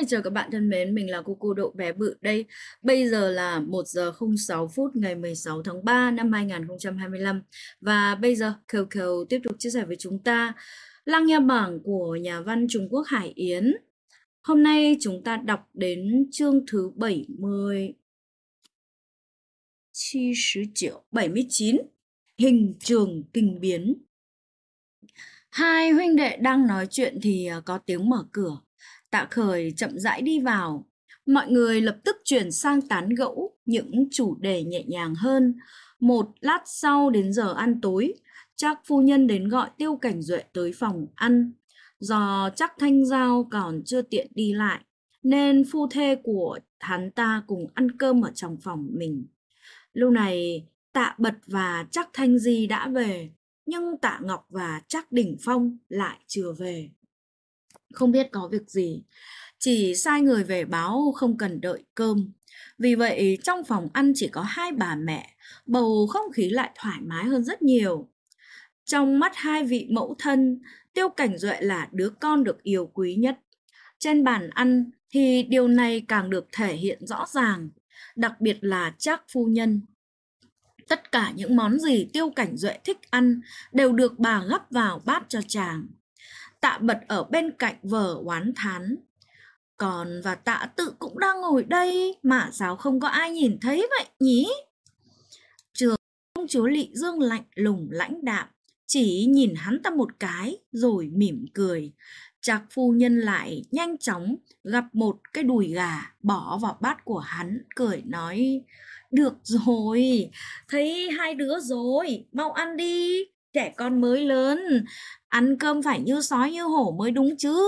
Chào các bạn thân mến, mình là Cô Độ bé bự đây. Bây giờ là 1 giờ 06 phút ngày 16 tháng 3 năm 2025. Và bây giờ Kiều tiếp tục chia sẻ với chúng ta Lăng Nha Bảng của nhà văn Trung Quốc Hải Yến. Hôm nay chúng ta đọc đến chương thứ 79, hình trường kinh biến. Hai huynh đệ đang nói chuyện thì có tiếng mở cửa. Tạ Khởi chậm rãi đi vào. Mọi người lập tức chuyển sang tán gẫu những chủ đề nhẹ nhàng hơn. Một lát sau đến giờ ăn tối, Trác phu nhân đến gọi Tiêu Cảnh Duệ tới phòng ăn. Do Trác Thanh Giao còn chưa tiện đi lại, nên phu thê của hắn ta cùng ăn cơm ở trong phòng mình. Lúc này Tạ Bật và Trác Thanh Di đã về, nhưng Tạ Ngọc và Trác Đỉnh Phong lại chưa về. Không biết có việc gì, chỉ sai người về báo không cần đợi cơm. Vì vậy trong phòng ăn chỉ có hai bà mẹ, bầu không khí lại thoải mái hơn rất nhiều. Trong mắt hai vị mẫu thân, Tiêu Cảnh Duệ là đứa con được yêu quý nhất. Trên bàn ăn thì điều này càng được thể hiện rõ ràng, đặc biệt là Trác phu nhân. Tất cả những món gì Tiêu Cảnh Duệ thích ăn đều được bà gắp vào bát cho chàng. Tạ Bật ở bên cạnh vờ oán thán. Còn và Tạ Tự cũng đang ngồi đây mà sao không có ai nhìn thấy vậy nhỉ? Trường công chúa Lị Dương lạnh lùng lãnh đạm, chỉ nhìn hắn ta một cái rồi mỉm cười. Trác phu nhân lại nhanh chóng gắp một cái đùi gà bỏ vào bát của hắn, cười nói: Được rồi, thấy hai đứa rồi, mau ăn đi, trẻ con mới lớn, ăn cơm phải như sói như hổ mới đúng chứ.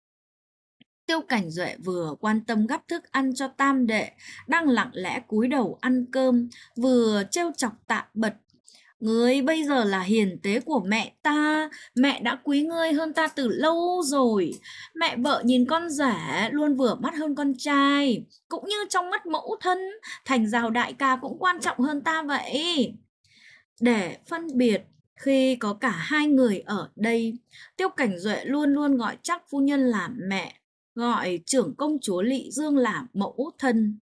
Tiêu Cảnh Duệ vừa quan tâm gắp thức ăn cho tam đệ đang lặng lẽ cúi đầu ăn cơm, vừa trêu chọc Tạ Bật. Ngươi bây giờ là hiền tế của mẹ ta, mẹ đã quý ngươi hơn ta từ lâu rồi. Mẹ vợ nhìn con rể luôn vừa mắt hơn con trai, cũng như trong mắt mẫu thân, Thành Giao đại ca cũng quan trọng hơn ta vậy. Để phân biệt, khi có cả hai người ở đây, Tiêu Cảnh Duệ luôn luôn gọi Trác phu nhân là mẹ, gọi trưởng công chúa Lị Dương là mẫu thân.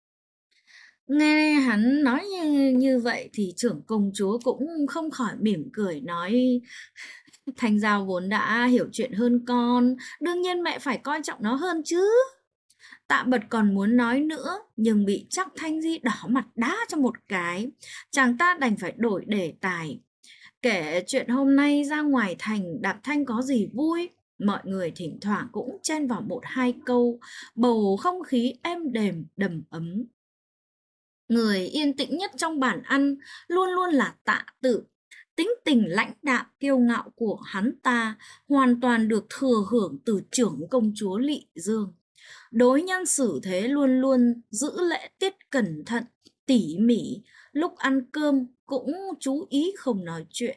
Nghe hắn nói như vậy thì trưởng công chúa cũng không khỏi mỉm cười nói: Thành Giao vốn đã hiểu chuyện hơn con, đương nhiên mẹ phải coi trọng nó hơn chứ. Tạ Bật còn muốn nói nữa, nhưng bị Trác Thanh Di đỏ mặt đá cho một cái. Chàng ta đành phải đổi đề tài. Kể chuyện hôm nay ra ngoài thành đạp thanh có gì vui. Mọi người thỉnh thoảng cũng chen vào một hai câu, bầu không khí êm đềm đầm ấm. Người yên tĩnh nhất trong bàn ăn luôn luôn là Tạ Tự. Tính tình lãnh đạm kiêu ngạo của hắn ta hoàn toàn được thừa hưởng từ trưởng công chúa Lị Dương. Đối nhân xử thế luôn luôn giữ lễ tiết cẩn thận, tỉ mỉ, lúc ăn cơm cũng chú ý không nói chuyện.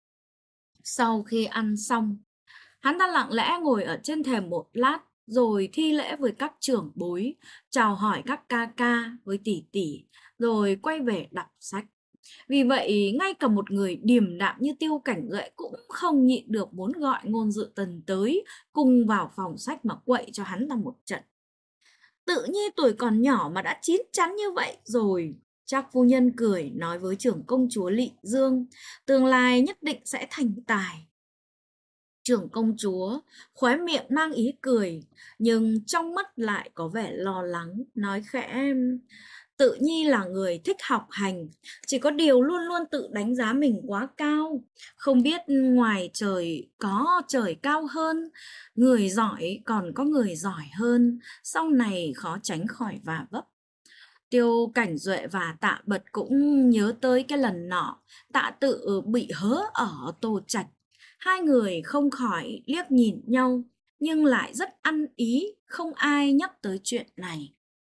Sau khi ăn xong, hắn ta lặng lẽ ngồi ở trên thềm một lát, rồi thi lễ với các trưởng bối, chào hỏi các ca ca với tỷ tỷ, rồi quay về đọc sách. Vì vậy, ngay cả một người điềm đạm như Tiêu Cảnh Duệ cũng không nhịn được muốn gọi Ngôn Dự Tần tới, cùng vào phòng sách mà quậy cho hắn ta một trận. Tự nhi tuổi còn nhỏ mà đã chín chắn như vậy rồi. Trác phu nhân cười nói với trưởng công chúa Lị Dương, tương lai nhất định sẽ thành tài. Trưởng công chúa khóe miệng mang ý cười, nhưng trong mắt lại có vẻ lo lắng, nói khẽ: Tự nhi là người thích học hành, chỉ có điều luôn luôn tự đánh giá mình quá cao. Không biết ngoài trời có trời cao hơn, người giỏi còn có người giỏi hơn, sau này khó tránh khỏi vạ vấp. Tiêu Cảnh Duệ và Tạ Bật cũng nhớ tới cái lần nọ Tạ Tự bị hớ ở Tô Trạch. Hai người không khỏi liếc nhìn nhau, nhưng lại rất ăn ý, không ai nhắc tới chuyện này.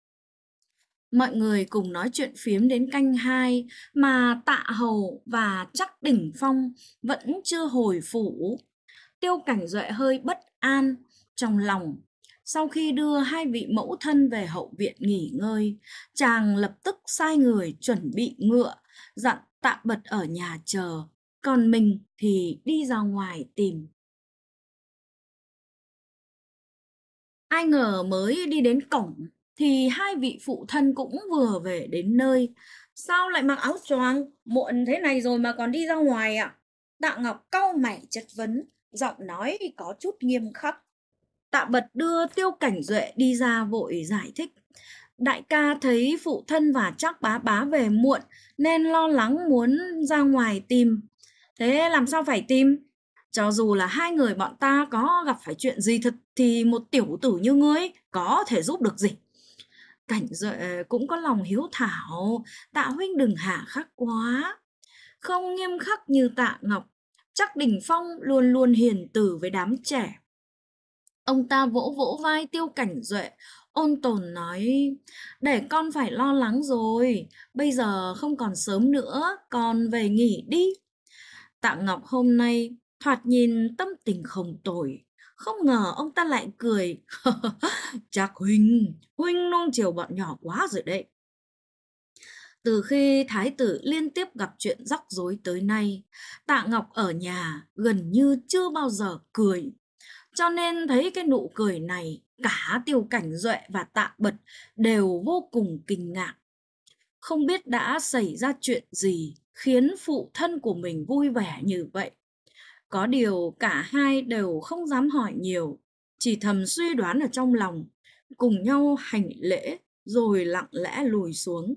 Mọi người cùng nói chuyện phiếm đến canh 2 mà Tạ Hầu và Trác Đỉnh Phong vẫn chưa hồi phủ. Tiêu Cảnh Duệ hơi bất an trong lòng. Sau khi đưa hai vị mẫu thân về hậu viện nghỉ ngơi, chàng lập tức sai người chuẩn bị ngựa, dặn Tạ Bật ở nhà chờ, còn mình thì đi ra ngoài tìm. Ai ngờ mới đi đến cổng thì hai vị phụ thân cũng vừa về đến nơi. Sao lại mặc áo choàng muộn thế này rồi mà còn đi ra ngoài ạ? Tạ Ngọc cau mày chất vấn, giọng nói có chút nghiêm khắc. Tạ Bật đưa Tiêu Cảnh Duệ đi ra vội giải thích. Đại ca thấy phụ thân và Trác bá bá về muộn nên lo lắng muốn ra ngoài tìm. Thế làm sao phải tìm? Cho dù là hai người bọn ta có gặp phải chuyện gì thật thì một tiểu tử như ngươi có thể giúp được gì. Cảnh Duệ cũng có lòng hiếu thảo, Tạ huynh đừng hà khắc quá. Không nghiêm khắc như Tạ Ngọc, chắc Đình Phong luôn luôn hiền từ với đám trẻ. Ông ta vỗ vỗ vai Tiêu Cảnh Duệ, ôn tồn nói, để con phải lo lắng rồi, bây giờ không còn sớm nữa, con về nghỉ đi. Tạ Ngọc hôm nay thoạt nhìn tâm tình không tồi, không ngờ ông ta lại cười. Chắc huynh nuông chiều bọn nhỏ quá rồi đấy. Từ khi thái tử liên tiếp gặp chuyện rắc rối tới nay, Tạ Ngọc ở nhà gần như chưa bao giờ cười. Cho nên thấy cái nụ cười này, cả Tiêu Cảnh Duệ và Tạ Bật đều vô cùng kinh ngạc. Không biết đã xảy ra chuyện gì khiến phụ thân của mình vui vẻ như vậy. Có điều cả hai đều không dám hỏi nhiều, chỉ thầm suy đoán ở trong lòng, cùng nhau hành lễ rồi lặng lẽ lùi xuống.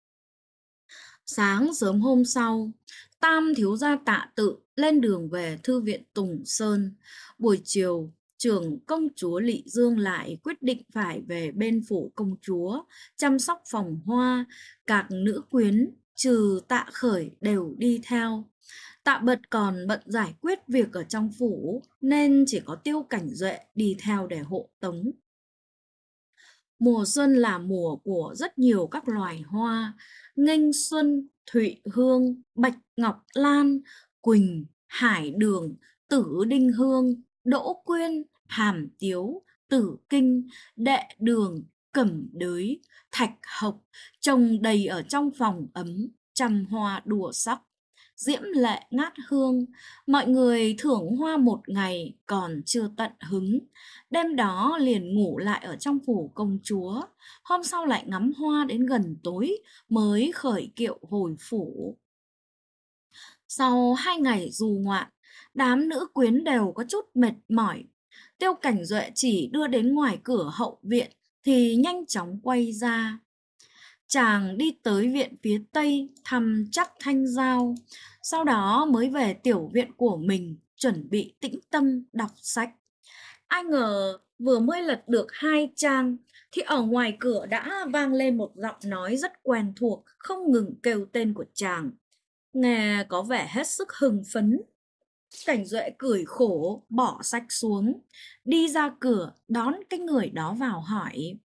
Sáng sớm hôm sau, Tam thiếu gia Tạ Tự lên đường về thư viện Tùng Sơn. Buổi chiều, trưởng công chúa Lị Dương lại quyết định phải về bên phủ công chúa, chăm sóc phòng hoa. Các nữ quyến, trừ Tạ Khởi đều đi theo. Tạ Bật còn bận giải quyết việc ở trong phủ, nên chỉ có Tiêu Cảnh Duệ đi theo để hộ tống. Mùa xuân là mùa của rất nhiều các loài hoa, nghênh xuân, thụy hương, bạch ngọc lan, quỳnh, hải đường, tử đinh hương, đỗ quyên, hàm tiếu, tử kinh, đệ đường, cẩm đới, thạch hộc, trồng đầy ở trong phòng ấm, trăm hoa đua sắc. Diễm lệ ngát hương, mọi người thưởng hoa một ngày còn chưa tận hứng. Đêm đó liền ngủ lại ở trong phủ công chúa, hôm sau lại ngắm hoa đến gần tối mới khởi kiệu hồi phủ. Sau 2 ngày du ngoạn, đám nữ quyến đều có chút mệt mỏi. Tiêu Cảnh Duệ chỉ đưa đến ngoài cửa hậu viện thì nhanh chóng quay ra. Chàng đi tới viện phía tây thăm Trác Thanh Giao, sau đó mới về tiểu viện của mình chuẩn bị tĩnh tâm đọc sách. Ai ngờ vừa mới lật được 2 trang thì ở ngoài cửa đã vang lên một giọng nói rất quen thuộc, không ngừng kêu tên của chàng. Nghe có vẻ hết sức hưng phấn. Cảnh Duệ cười khổ, bỏ sách xuống, đi ra cửa đón cái người đó vào hỏi.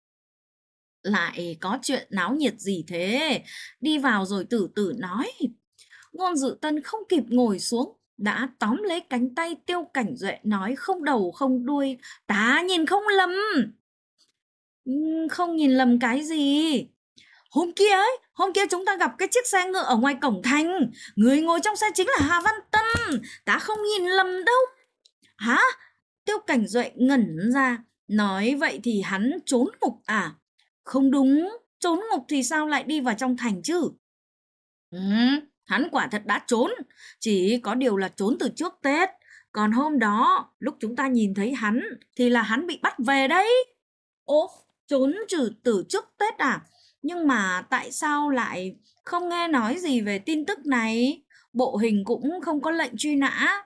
Lại có chuyện náo nhiệt gì thế? Đi vào rồi từ từ nói. Ngôn Dự Tân không kịp ngồi xuống, đã tóm lấy cánh tay Tiêu Cảnh Duệ nói không đầu không đuôi. Ta nhìn không lầm. Không nhìn lầm cái gì? Hôm kia chúng ta gặp cái chiếc xe ngựa ở ngoài cổng thành. Người ngồi trong xe chính là Hà Văn Tân. Ta không nhìn lầm đâu. Hả? Tiêu Cảnh Duệ ngẩn ra. Nói vậy thì hắn trốn ngục à? Không đúng, trốn ngục thì sao lại đi vào trong thành chứ? Hắn quả thật đã trốn, chỉ có điều là trốn từ trước Tết. Còn hôm đó, lúc chúng ta nhìn thấy hắn, thì là hắn bị bắt về đấy. Ồ, trốn từ trước Tết à? Nhưng mà tại sao lại không nghe nói gì về tin tức này? Bộ hình cũng không có lệnh truy nã.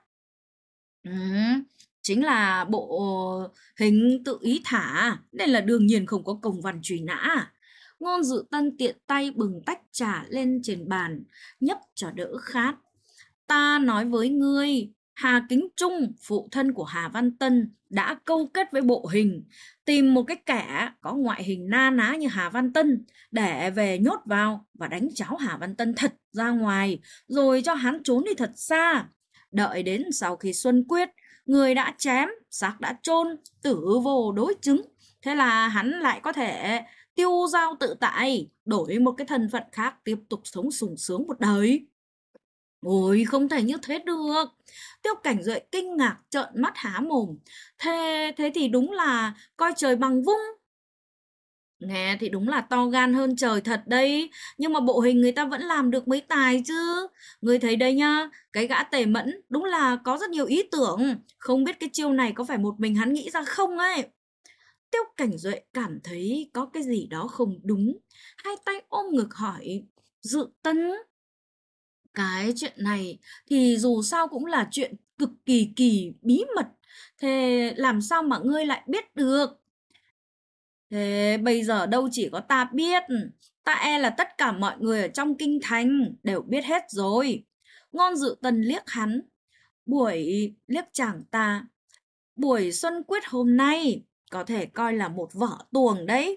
Chính là bộ hình tự ý thả, nên là đương nhiên không có công văn truy nã. Ngôn Dự Tân tiện tay bừng tách trà lên trên bàn, nhấp cho đỡ khát. Ta nói với ngươi, Hà Kính Trung, phụ thân của Hà Văn Tân, đã câu kết với bộ hình, tìm một cái kẻ có ngoại hình na ná như Hà Văn Tân, để về nhốt vào và đánh cháo Hà Văn Tân thật ra ngoài, rồi cho hắn trốn đi thật xa. Đợi đến sau khi Xuân Quyết, người đã chém, xác đã chôn, tử vô đối chứng. Thế là hắn lại có thể tiêu dao tự tại, đổi một cái thân phận khác tiếp tục sống sung sướng một đời. Ôi, không thể như thế được. Tiêu Cảnh Duệ kinh ngạc trợn mắt há mồm. Thế thì đúng là coi trời bằng vung. Nghe thì đúng là to gan hơn trời thật đấy, nhưng mà bộ hình người ta vẫn làm được mấy tài chứ. Người thấy đây nhá, cái gã Tề Mẫn đúng là có rất nhiều ý tưởng, không biết cái chiêu này có phải một mình hắn nghĩ ra không ấy. Tiêu Cảnh Duệ cảm thấy có cái gì đó không đúng, hai tay ôm ngực hỏi, Dự Tân, cái chuyện này thì dù sao cũng là chuyện cực kỳ kỳ bí mật, thế làm sao mà ngươi lại biết được? Thế bây giờ đâu chỉ có ta biết, ta e là tất cả mọi người ở trong kinh thành đều biết hết rồi. Ngôn Dự Tần liếc hắn, liếc chàng ta, buổi Xuân Quyết hôm nay có thể coi là một vở tuồng đấy.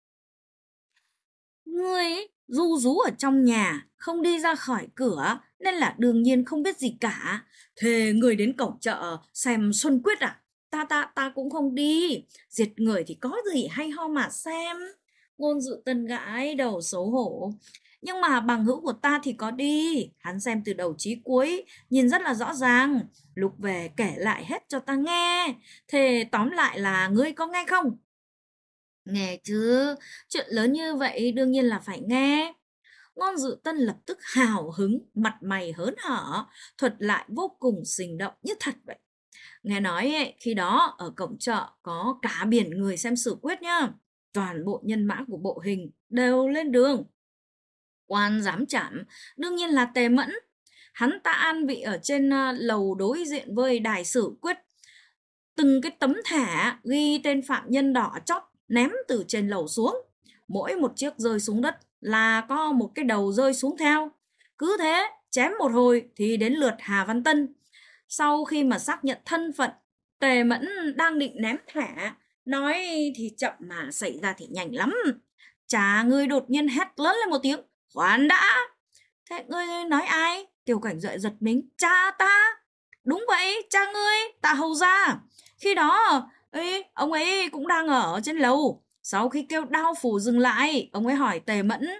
Ngươi ấy, ru rú ở trong nhà, không đi ra khỏi cửa, nên là đương nhiên không biết gì cả. Thế người đến cổng chợ xem Xuân Quyết à? Ta cũng không đi. Diệt người thì có gì hay ho mà xem. Ngôn Dự Tân gãi đầu xấu hổ. Nhưng mà bằng hữu của ta thì có đi. Hắn xem từ đầu chí cuối, nhìn rất là rõ ràng. Lúc về kể lại hết cho ta nghe. Thế tóm lại là ngươi có nghe không? Nghe chứ, chuyện lớn như vậy đương nhiên là phải nghe. Ngôn Dự Tân lập tức hào hứng, mặt mày hớn hở, thuật lại vô cùng sinh động như thật vậy. Nghe nói ấy, khi đó ở cổng chợ có cả biển người xem xử quyết nhá. Toàn bộ nhân mã của bộ hình đều lên đường. Quan giám trảm đương nhiên là Tề Mẫn. Hắn ta an vị ở trên lầu đối diện với đài xử quyết. Từng cái tấm thẻ ghi tên phạm nhân đỏ chót ném từ trên lầu xuống. Mỗi một chiếc rơi xuống đất là có một cái đầu rơi xuống theo. Cứ thế, chém một hồi thì đến lượt Hà Văn Tân. Sau khi mà xác nhận thân phận, Tề Mẫn đang định ném thẻ. Nói thì chậm mà xảy ra thì nhanh lắm. Chả ngươi đột nhiên hét lớn lên một tiếng. Khoan đã! Thế ngươi nói ai? Tiêu Cảnh Duệ giật mình. Cha ta! Đúng vậy, cha ngươi, Tạ Hầu Gia. Khi đó, ông ấy cũng đang ở trên lầu. Sau khi kêu đao phủ dừng lại, ông ấy hỏi Tề Mẫn.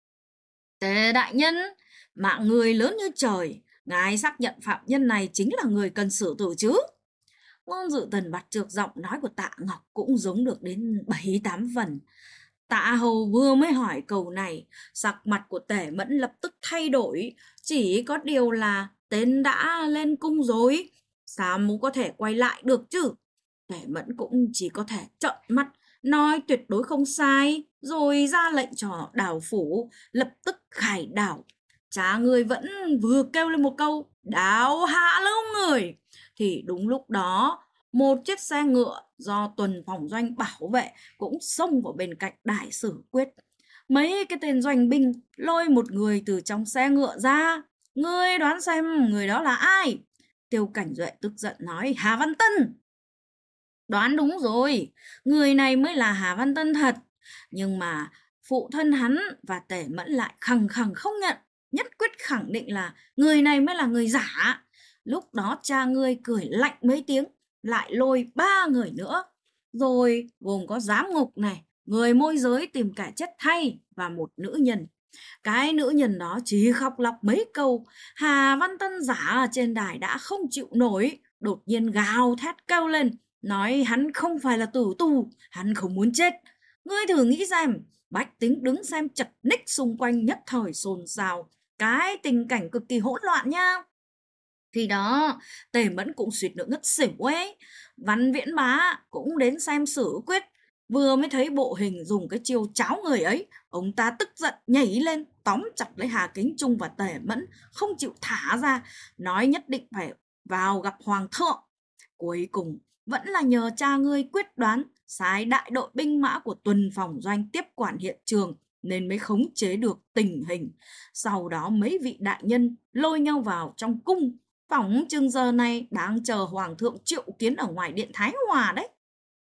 Tề đại nhân, mạng người lớn như trời, ngài xác nhận phạm nhân này chính là người cần xử tử chứ? Ngôn Dự Tần bật trược giọng nói của Tạ Ngọc cũng giống được đến 7-8 phần. Tạ Hầu vừa mới hỏi câu này, sắc mặt của Tề Mẫn lập tức thay đổi, chỉ có điều là tên đã lên cung rồi, sao mới có thể quay lại được chứ? Tề Mẫn cũng chỉ có thể trợn mắt, nói tuyệt đối không sai, rồi ra lệnh cho đào phủ lập tức khải đảo. Cha người vẫn vừa kêu lên một câu đào hạ lâu người, thì đúng lúc đó một chiếc xe ngựa do tuần phòng doanh bảo vệ cũng xông vào bên cạnh đại sử quyết. Mấy cái tên doanh binh lôi một người từ trong xe ngựa ra. Ngươi đoán xem người đó là ai? Tiêu Cảnh Duệ tức giận nói Hà Văn Tân. Đoán đúng rồi, người này mới là Hà Văn Tân thật. Nhưng mà phụ thân hắn và Tề Mẫn lại khăng khăng không nhận, nhất quyết khẳng định là người này mới là người giả. Lúc đó cha ngươi cười lạnh mấy tiếng, lại lôi 3 người nữa. Rồi gồm có giám ngục này, người môi giới tìm kẻ chết thay và một nữ nhân. Cái nữ nhân đó chỉ khóc lóc mấy câu, Hà Văn Tân giả ở trên đài đã không chịu nổi, đột nhiên gào thét kêu lên, nói hắn không phải là tử tù, hắn không muốn chết. Ngươi thử nghĩ xem, bách tính đứng xem chật ních xung quanh nhất thời xôn xao, cái tình cảnh cực kỳ hỗn loạn nha. Khi đó, Tề Mẫn cũng suýt nữa ngất xỉu ấy. Văn Viễn Bá cũng đến xem xử quyết. Vừa mới thấy bộ hình dùng cái chiêu cháo người ấy, ông ta tức giận nhảy lên, tóm chặt lấy Hà Kính Trung và Tề Mẫn, không chịu thả ra, nói nhất định phải vào gặp Hoàng thượng. Cuối cùng, vẫn là nhờ cha ngươi quyết đoán, sai đại đội binh mã của tuần phòng doanh tiếp quản hiện trường, nên mới khống chế được tình hình. Sau đó mấy vị đại nhân lôi nhau vào trong cung, phỏng chừng giờ này đang chờ Hoàng thượng triệu kiến ở ngoài điện Thái Hòa đấy.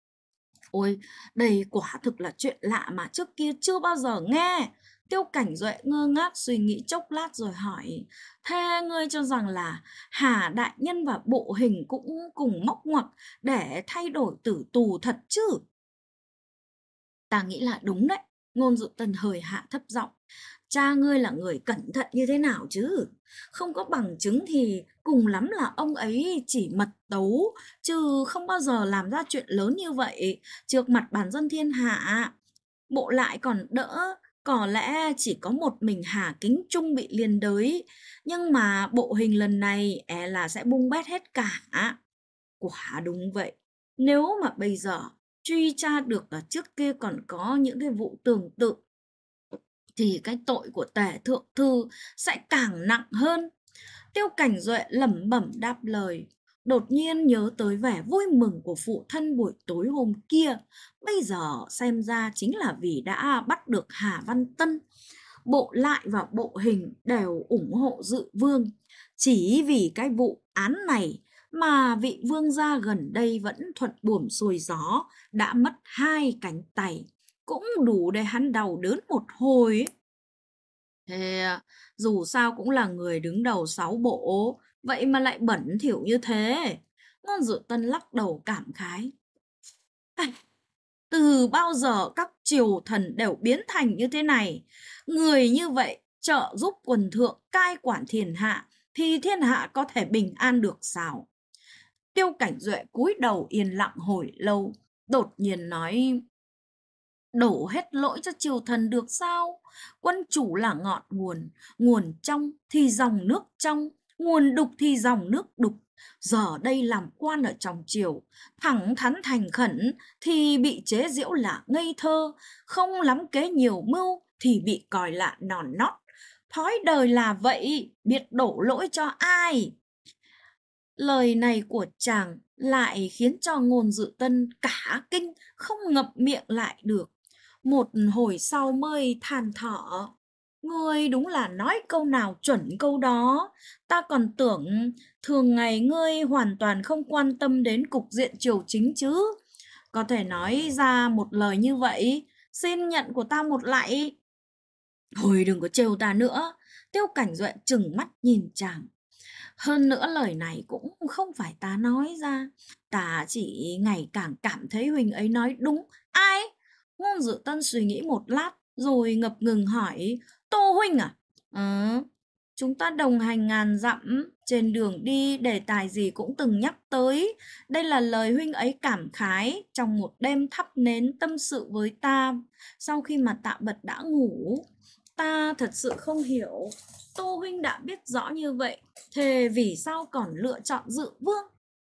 Ôi, đây quả thực là chuyện lạ mà trước kia chưa bao giờ nghe. Tiêu Cảnh Duệ ngơ ngác suy nghĩ chốc lát rồi hỏi, thế ngươi cho rằng là Hà đại nhân và bộ hình cũng cùng móc ngoặc để thay đổi tử tù thật chứ? Ta nghĩ là đúng đấy. Ngôn Dự Tần hời hạ thấp giọng. cha ngươi là người cẩn thận như thế nào chứ. Không có bằng chứng thì cùng lắm là ông ấy chỉ mật tấu, chứ không bao giờ làm ra chuyện lớn như vậy trước mặt bản dân thiên hạ. Bộ lại còn đỡ, có lẽ chỉ có một mình Hà Kính Trung bị liên đới, nhưng mà bộ hình lần này là sẽ bung bét hết cả. Quả đúng vậy, nếu mà bây giờ truy tra được ở trước kia còn có những cái vụ tương tự thì cái tội của Tề thượng thư sẽ càng nặng hơn. Tiêu Cảnh Duệ lẩm bẩm đáp lời, đột nhiên nhớ tới vẻ vui mừng của phụ thân buổi tối hôm kia. Bây giờ xem ra chính là vì đã bắt được Hà Văn Tân. Bộ lại và bộ hình đều ủng hộ Dự Vương. Chỉ vì cái vụ án này mà vị vương gia gần đây vẫn thuận buồm xuôi gió, đã mất 2 cánh tay, cũng đủ để hắn đau đớn một hồi. Thế dù sao cũng là người đứng đầu 6 bộ, vậy mà lại bẩn thỉu như thế. Ngôn Dự Tân lắc đầu cảm khái. Từ bao giờ các triều thần đều biến thành như thế này? Người như vậy trợ giúp quần thượng cai quản thiên hạ, thì thiên hạ có thể bình an được sao? Tiêu Cảnh Duệ cúi đầu yên lặng hồi lâu, đột nhiên nói, đổ hết lỗi cho triều thần được sao? Quân chủ là ngọn nguồn, nguồn trong thì dòng nước trong, nguồn đục thì dòng nước đục. Giờ đây làm quan ở trong triều, thẳng thắn thành khẩn thì bị chế giễu là ngây thơ, không lắm kế nhiều mưu thì bị coi là nòn nót. Thói đời là vậy, biết đổ lỗi cho ai? Lời này của chàng lại khiến cho Ngôn Dự Tân cả kinh, không ngậm miệng lại được. Một hồi sau mới than thở, ngươi đúng là nói câu nào chuẩn câu đó. Ta còn tưởng thường ngày ngươi hoàn toàn không quan tâm đến cục diện triều chính chứ. Có thể nói ra một lời như vậy, xin nhận của ta một lạy. Thôi đừng có trêu ta nữa. Tiêu Cảnh Duệ trừng mắt nhìn chàng. Hơn nữa lời này cũng không phải ta nói ra, ta chỉ ngày càng cảm thấy huynh ấy nói đúng. Ai? Ngôn Dự Tân suy nghĩ một lát rồi ngập ngừng hỏi, Tô huynh à? Chúng ta đồng hành ngàn dặm, trên đường đi đề tài gì cũng từng nhắc tới. Đây là lời huynh ấy cảm khái trong một đêm thắp nến tâm sự với ta sau khi mà Tạ Bật đã ngủ. Ta thật sự không hiểu, Tô huynh đã biết rõ như vậy, thế vì sao còn lựa chọn Dự Vương?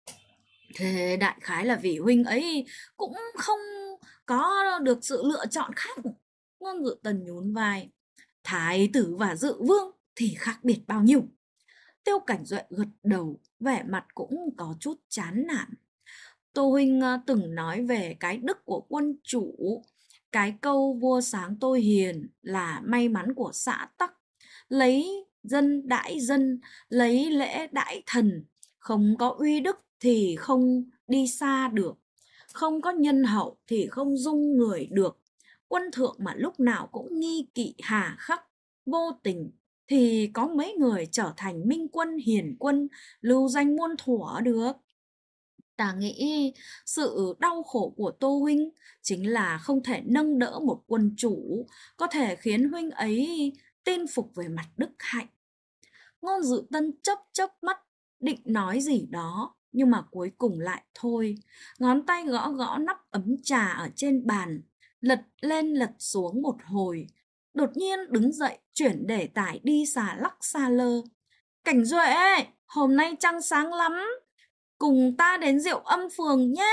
Thế đại khái là vì huynh ấy cũng không có được sự lựa chọn khác. Ngôn Dự Tần nhún vai. Thái tử và Dự Vương thì khác biệt bao nhiêu? Tiêu Cảnh Duệ gật đầu, vẻ mặt cũng có chút chán nản. Tô huynh từng nói về cái đức của quân chủ. Cái câu vua sáng tôi hiền là may mắn của xã tắc. Lấy dân đãi dân, lấy lễ đãi thần. Không có uy đức thì không đi xa được, không có nhân hậu thì không dung người được. Quân thượng mà lúc nào cũng nghi kỵ hà khắc, vô tình thì có mấy người trở thành minh quân hiền quân, lưu danh muôn thuở được. Ta nghĩ sự đau khổ của Tô huynh chính là không thể nâng đỡ một quân chủ, có thể khiến huynh ấy tin phục về mặt đức hạnh. Ngôn Dự Tân chớp chớp mắt, định nói gì đó, nhưng mà cuối cùng lại thôi. Ngón tay gõ gõ nắp ấm trà ở trên bàn, lật lên lật xuống một hồi. Đột nhiên đứng dậy, chuyển đề tài đi xà lắc xa lơ. Cảnh Duệ, hôm nay trăng sáng lắm, cùng ta đến Diệu Âm phường nhé.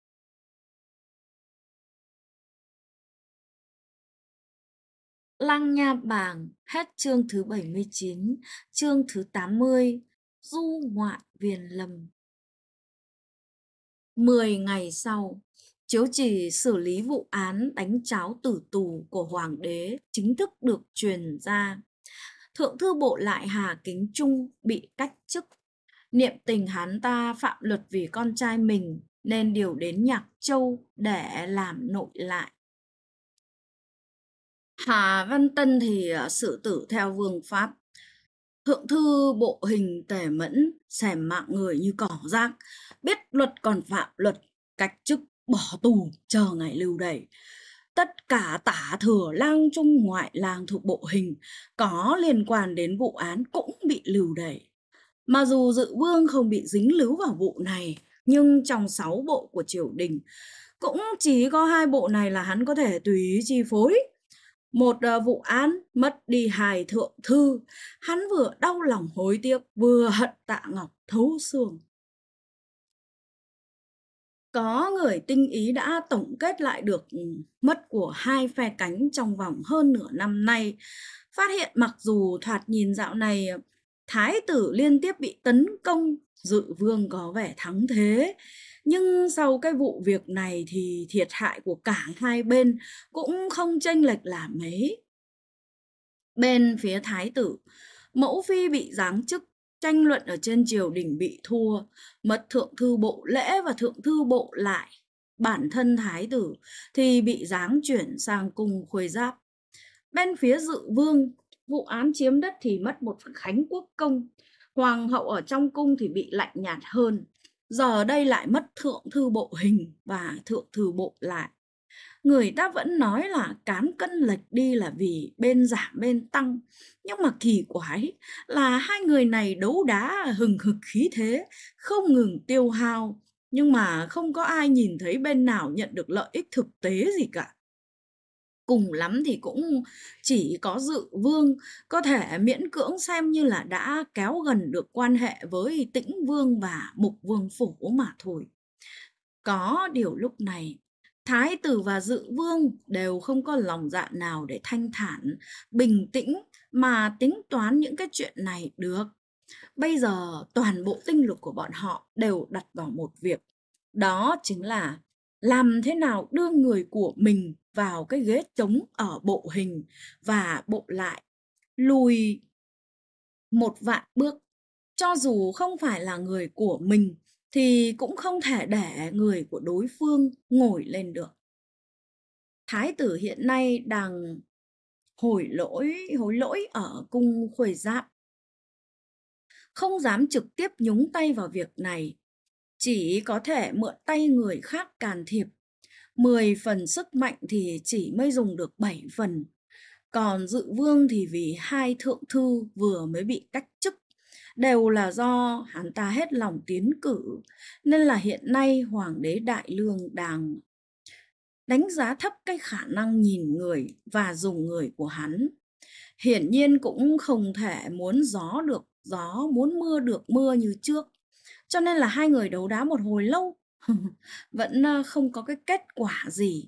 Lăng Nha Bàng, hết chương thứ 79, chương thứ 80, du ngoạn Viền Lâm. 10 ngày sau, chiếu chỉ xử lý vụ án đánh tráo tử tù của hoàng đế chính thức được truyền ra. Thượng thư bộ lại Hà Kính Trung bị cách chức. Niệm tình hắn ta phạm luật vì con trai mình nên điều đến Nhạc Châu để làm nội lại. Hà Văn Tân thì xử tử theo vương pháp. Thượng thư bộ hình Tề Mẫn xẻm mạng người như cỏ rác, biết luật còn phạm luật, cách chức bỏ tù chờ ngày lưu đày. tất cả tả thừa lang trung ngoại lang thuộc bộ Hình có liên quan đến vụ án cũng bị lưu đày. Mà dù Dự Vương không bị dính líu vào vụ này, nhưng trong 6 bộ của triều đình, cũng chỉ có 2 bộ này là hắn có thể tùy ý chi phối. Một vụ án mất đi 2 thượng thư, hắn vừa đau lòng hối tiếc, vừa hận Tạ Ngọc thấu xương. Có người tinh ý đã tổng kết lại được mất của 2 phe cánh trong vòng hơn nửa năm nay. Phát hiện mặc dù thoạt nhìn dạo này Thái tử liên tiếp bị tấn công, Dự Vương có vẻ thắng thế. Nhưng sau cái vụ việc này thì thiệt hại của cả hai bên cũng không chênh lệch là mấy. Bên phía Thái tử, mẫu phi bị giáng chức, tranh luận ở trên triều đình bị thua, mất thượng thư bộ lễ và thượng thư bộ lại. Bản thân Thái tử thì bị giáng chuyển sang cung Khuê Giáp. Bên phía Dự Vương, vụ án chiếm đất thì mất một khánh quốc công, hoàng hậu ở trong cung thì bị lạnh nhạt hơn. Giờ đây lại mất thượng thư bộ Hình và thượng thư bộ lại. Người ta vẫn nói là cán cân lệch đi là vì bên giảm bên tăng. Nhưng mà kỳ quái là hai người này đấu đá hừng hực khí thế, không ngừng tiêu hao. Nhưng mà không có ai nhìn thấy bên nào nhận được lợi ích thực tế gì cả. Cùng lắm thì cũng chỉ có Dự Vương có thể miễn cưỡng xem như là đã kéo gần được quan hệ với Tĩnh Vương và Mục Vương Phủ mà thôi. Có điều lúc này, Thái tử và Dự Vương đều không có lòng dạ nào để thanh thản, bình tĩnh mà tính toán những cái chuyện này được. Bây giờ toàn bộ tinh lực của bọn họ đều đặt vào một việc. Đó chính là làm thế nào đưa người của mình vào cái ghế trống ở bộ Hình và bộ lại, lùi một vạn bước. Cho dù không phải là người của mình thì cũng không thể để người của đối phương ngồi lên được. Thái tử hiện nay đang hối lỗi ở cung Khuê Giáp. Không dám trực tiếp nhúng tay vào việc này, chỉ có thể mượn tay người khác can thiệp. 10 phần sức mạnh thì chỉ mới dùng được 7 phần. Còn Dự Vương thì vì 2 thượng thư vừa mới bị cách chức, đều là do hắn ta hết lòng tiến cử, nên là hiện nay Hoàng đế Đại Lương đang đánh giá thấp cái khả năng nhìn người và dùng người của hắn. Hiển nhiên cũng không thể muốn gió được gió, muốn mưa được mưa như trước. Cho nên là hai người đấu đá một hồi lâu, vẫn không có cái kết quả gì.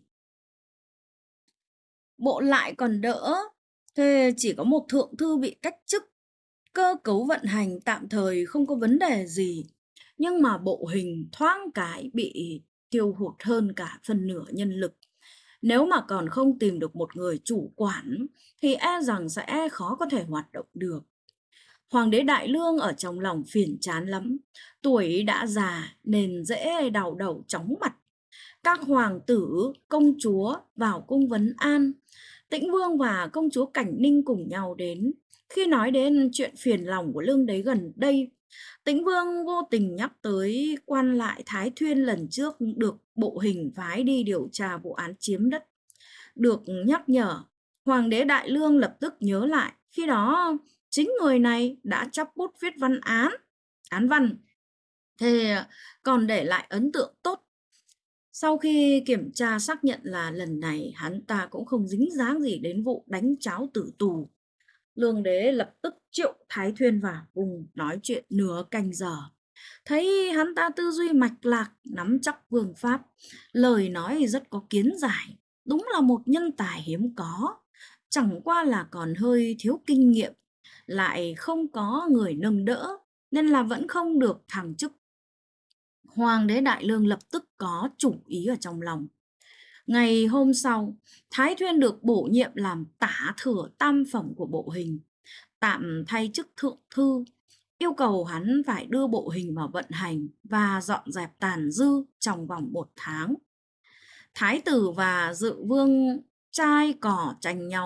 Bộ lại còn đỡ, thế chỉ có một thượng thư bị cách chức, cơ cấu vận hành tạm thời không có vấn đề gì. Nhưng mà bộ Hình thoáng cái bị tiêu hụt hơn cả phần nửa nhân lực. Nếu mà còn không tìm được một người chủ quản thì e rằng sẽ khó có thể hoạt động được. Hoàng đế Đại Lương ở trong lòng phiền chán lắm. Tuổi đã già nên dễ đau đầu chóng mặt. Các hoàng tử, công chúa vào cung vấn an. Tĩnh Vương và công chúa Cảnh Ninh cùng nhau đến. Khi nói đến chuyện phiền lòng của Lương Đế gần đây, Tĩnh Vương vô tình nhắc tới quan lại Thái Thuyên lần trước được bộ Hình phái đi điều tra vụ án chiếm đất. Được nhắc nhở, Hoàng đế Đại Lương lập tức nhớ lại, khi đó chính người này đã chắp bút viết án văn, thế còn để lại ấn tượng tốt. Sau khi kiểm tra xác nhận là lần này hắn ta cũng không dính dáng gì đến vụ đánh cháo tử tù, Lương đế lập tức triệu Thái Thuyên vào cùng nói chuyện nửa canh giờ. Thấy hắn ta tư duy mạch lạc, nắm chắc vương pháp, lời nói rất có kiến giải, đúng là một nhân tài hiếm có. Chẳng qua là còn hơi thiếu kinh nghiệm, lại không có người nâng đỡ, nên là vẫn không được thăng chức. Hoàng đế Đại Lương lập tức có chủ ý ở trong lòng. Ngày hôm sau, Thái Thuyên được bổ nhiệm làm tả thừa tam phẩm của bộ Hình, tạm thay chức thượng thư, yêu cầu hắn phải đưa bộ Hình vào vận hành và dọn dẹp tàn dư trong vòng 1 tháng. Thái tử và Dự Vương trai cò tranh nhau,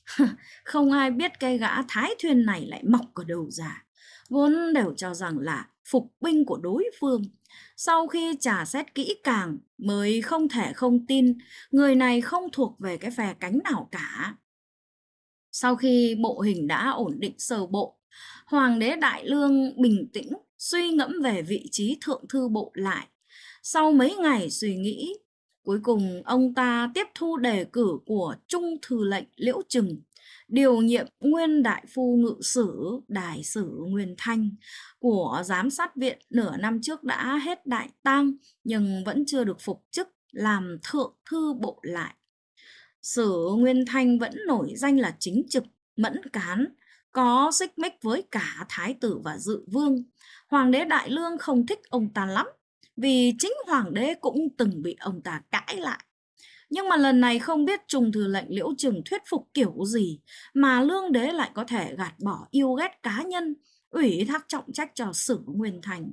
Không ai biết cái gã Thái Thuyên này lại mọc ở đâu ra, vốn đều cho rằng là phục binh của đối phương. Sau khi trả xét kỹ càng mới không thể không tin người này không thuộc về cái phe cánh nào cả. Sau khi bộ hình đã ổn định sơ bộ, Hoàng đế Đại Lương bình tĩnh suy ngẫm về vị trí thượng thư bộ lại. Sau mấy ngày suy nghĩ, cuối cùng ông ta tiếp thu đề cử của Trung thư lệnh Liễu Trừng, điều nhiệm nguyên đại phu ngự sử Đài sử Nguyên Thanh của giám sát viện nửa năm trước đã hết đại tang nhưng vẫn chưa được phục chức làm thượng thư bộ lại. Sử Nguyên Thanh vẫn nổi danh là chính trực, mẫn cán, có xích mích với cả thái tử và dự vương. Hoàng đế Đại Lương không thích ông ta lắm, vì chính hoàng đế cũng từng bị ông ta cãi lại. Nhưng mà lần này không biết Trung thư lệnh Liễu Trừng thuyết phục kiểu gì mà Lương đế lại có thể gạt bỏ yêu ghét cá nhân, ủy thác trọng trách cho Sử Nguyên Thanh.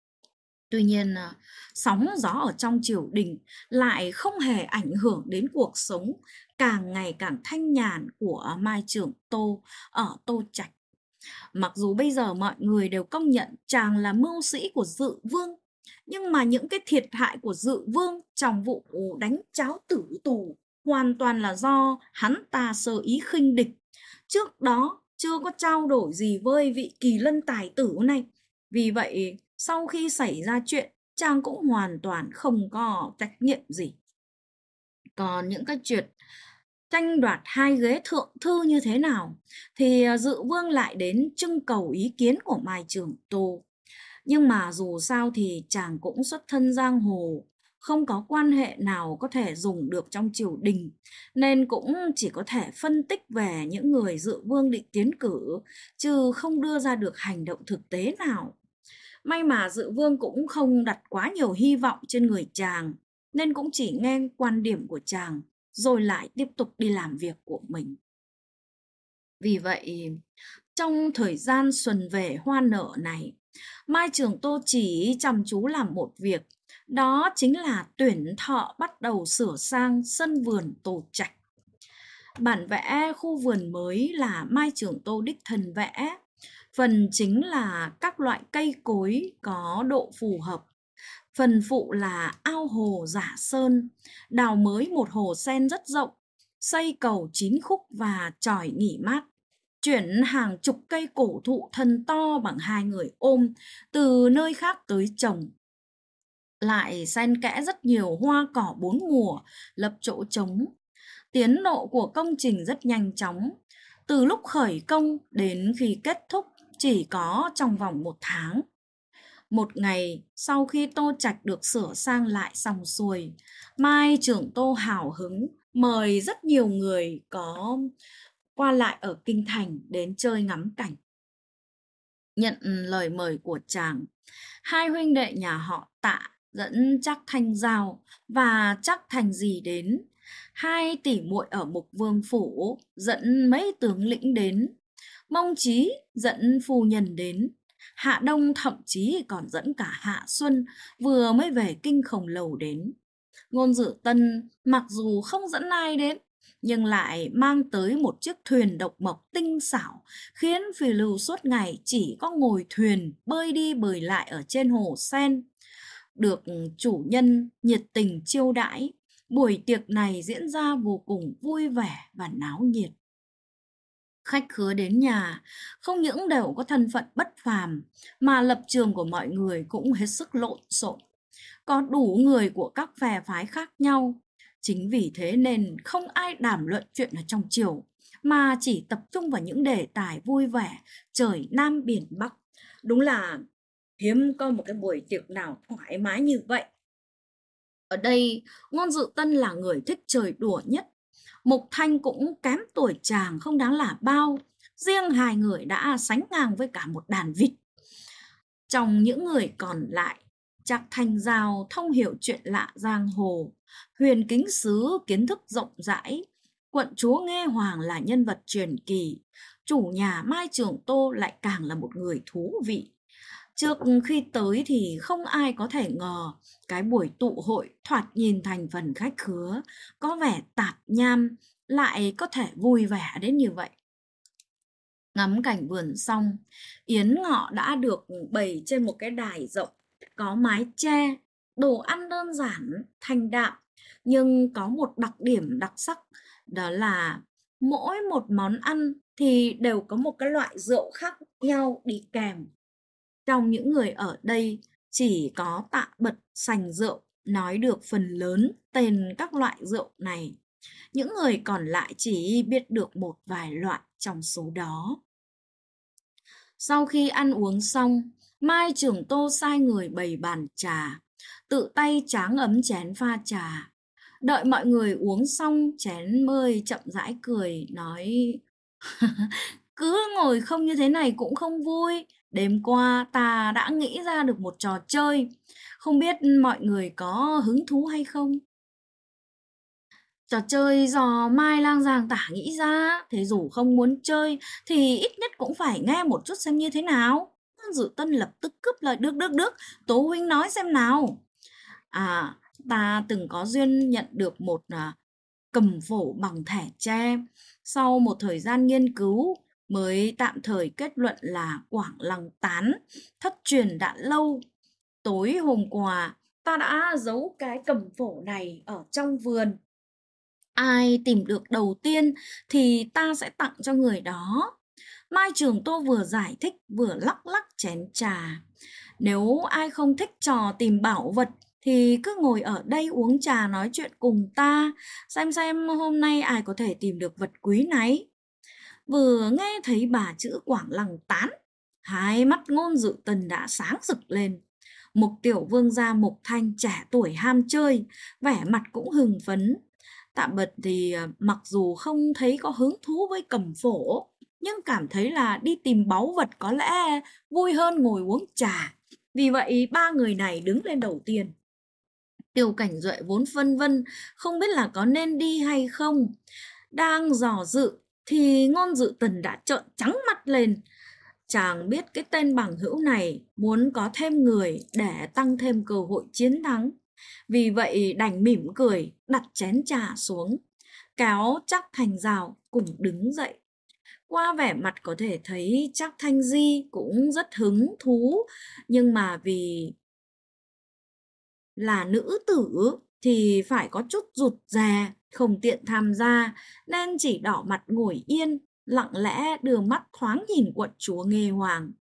Tuy nhiên, sóng gió ở trong triều đình lại không hề ảnh hưởng đến cuộc sống càng ngày càng thanh nhàn của Mai Trưởng Tô ở Tô Trạch. Mặc dù bây giờ mọi người đều công nhận chàng là mưu sĩ của Dự Vương, nhưng mà những cái thiệt hại của Dự Vương trong vụ đánh cháo tử tù hoàn toàn là do hắn ta sơ ý khinh địch. Trước đó chưa có trao đổi gì với vị kỳ lân tài tử này. Vì vậy, sau khi xảy ra chuyện, chàng cũng hoàn toàn không có trách nhiệm gì. Còn những cái chuyện tranh đoạt 2 ghế thượng thư như thế nào thì Dự Vương lại đến trưng cầu ý kiến của Mai Trưởng Tô. Nhưng mà dù sao thì chàng cũng xuất thân giang hồ, không có quan hệ nào có thể dùng được trong triều đình, nên cũng chỉ có thể phân tích về những người Dự Vương định tiến cử, chứ không đưa ra được hành động thực tế nào. May mà Dự Vương cũng không đặt quá nhiều hy vọng trên người chàng, nên cũng chỉ nghe quan điểm của chàng, rồi lại tiếp tục đi làm việc của mình. Vì vậy, trong thời gian xuân về hoa nở này, Mai Trưởng Tô chỉ chăm chú làm một việc, đó chính là tuyển thợ bắt đầu sửa sang sân vườn Tô Trạch. Bản vẽ khu vườn mới là Mai Trưởng Tô đích thân vẽ, phần chính là các loại cây cối có độ phù hợp. Phần phụ là ao hồ giả sơn, đào mới một hồ sen rất rộng, xây cầu 9 khúc và chòi nghỉ mát. Chuyển hàng chục cây cổ thụ thân to bằng 2 người ôm từ nơi khác tới trồng. Lại xen kẽ rất nhiều hoa cỏ 4 mùa, lập chỗ trống. Tiến độ của công trình rất nhanh chóng. Từ lúc khởi công đến khi kết thúc chỉ có trong vòng 1 tháng. Một ngày sau khi Tô Trạch được sửa sang lại xong xuôi, Mai Trưởng Tô hào hứng mời rất nhiều người có qua lại ở kinh thành đến chơi ngắm cảnh. Nhận lời mời của chàng, 2 huynh đệ nhà họ Tạ dẫn Trác Thanh Giao và Trác Thành Dì đến. 2 tỷ muội ở Mục Vương phủ dẫn mấy tướng lĩnh đến. Mông Chí dẫn phu nhân đến. Hạ Đông thậm chí còn dẫn cả Hạ Xuân vừa mới về kinh Khổng Lầu đến. Ngôn Dự Tân mặc dù không dẫn ai đến, nhưng lại mang tới một chiếc thuyền độc mộc tinh xảo, khiến phiêu lưu suốt ngày chỉ có ngồi thuyền bơi đi bơi lại ở trên hồ sen. Được chủ nhân nhiệt tình chiêu đãi, buổi tiệc này diễn ra vô cùng vui vẻ và náo nhiệt. Khách khứa đến nhà không những đều có thân phận bất phàm, mà lập trường của mọi người cũng hết sức lộn xộn. Có đủ người của các phe phái khác nhau. Chính vì thế nên không ai đàm luận chuyện ở trong triều, mà chỉ tập trung vào những đề tài vui vẻ, trời Nam biển Bắc. Đúng là hiếm có một cái buổi tiệc nào thoải mái như vậy. Ở đây, Ngôn Dự Tân là người thích chơi đùa nhất. Mục Thanh cũng kém tuổi chàng không đáng là bao. Riêng 2 người đã sánh ngang với cả một đàn vịt. Trong những người còn lại, Trác Thanh Giao thông hiểu chuyện lạ giang hồ, Huyền Kính Sứ kiến thức rộng rãi, quận chúa Nghe Hoàng là nhân vật truyền kỳ, chủ nhà Mai Trưởng Tô lại càng là một người thú vị. Trước khi tới thì không ai có thể ngờ cái buổi tụ hội thoạt nhìn thành phần khách khứa có vẻ tạp nham lại có thể vui vẻ đến như vậy. Ngắm cảnh vườn xong, yến ngọ đã được bày trên một cái đài rộng, có mái che, đồ ăn đơn giản, thanh đạm, nhưng có một đặc điểm đặc sắc, đó là mỗi một món ăn thì đều có một cái loại rượu khác nhau đi kèm. Trong những người ở đây chỉ có Tạ Bật sành rượu nói được phần lớn tên các loại rượu này. Những người còn lại chỉ biết được một vài loại trong số đó. Sau khi ăn uống xong, Mai Trưởng Tô sai người bày bàn trà, tự tay tráng ấm chén pha trà. Đợi mọi người uống xong chén mới chậm rãi cười, nói: Cứ ngồi không như thế này cũng không vui. Đêm qua ta đã nghĩ ra được một trò chơi, không biết mọi người có hứng thú hay không? Trò chơi do Mai Lang Giang tả nghĩ ra, thế dù không muốn chơi thì ít nhất cũng phải nghe một chút xem như thế nào. Dự Tân lập tức cướp lời: Được, Tố huynh nói xem nào. Ta từng có duyên nhận được một cầm phổ bằng thẻ tre. Sau một thời gian nghiên cứu mới tạm thời kết luận là Quảng Lăng tán, thất truyền đã lâu. Tối hôm qua ta đã giấu cái cầm phổ này ở trong vườn. Ai tìm được đầu tiên thì ta sẽ tặng cho người đó. Mai Trường Tô vừa giải thích vừa lắc lắc chén trà. Nếu ai không thích trò tìm bảo vật thì cứ ngồi ở đây uống trà nói chuyện cùng ta, xem hôm nay ai có thể tìm được vật quý này. Vừa nghe thấy bà chữ Quảng Lăng tán, hai mắt Ngôn Dự Tần đã sáng rực lên. Mục tiểu vương gia Mục Thanh trẻ tuổi ham chơi, vẻ mặt cũng hừng phấn. Tạ Bật thì mặc dù không thấy có hứng thú với cầm phổ, nhưng cảm thấy là đi tìm báu vật có lẽ vui hơn ngồi uống trà. Vì vậy ba người này đứng lên đầu tiên. Tiêu Cảnh Duệ vốn phân vân không biết là có nên đi hay không, đang dò dự thì Ngôn Dự Tần đã trợn trắng mắt lên. Chàng biết cái tên bằng hữu này muốn có thêm người để tăng thêm cơ hội chiến thắng. Vì vậy đành mỉm cười đặt chén trà xuống, kéo Trác Thành Dao cùng đứng dậy. Qua vẻ mặt có thể thấy Trác Thanh Di cũng rất hứng thú, nhưng mà vì là nữ tử thì phải có chút rụt rè, không tiện tham gia, nên chỉ đỏ mặt ngồi yên, lặng lẽ đưa mắt thoáng nhìn quận chúa Nghê Hoàng.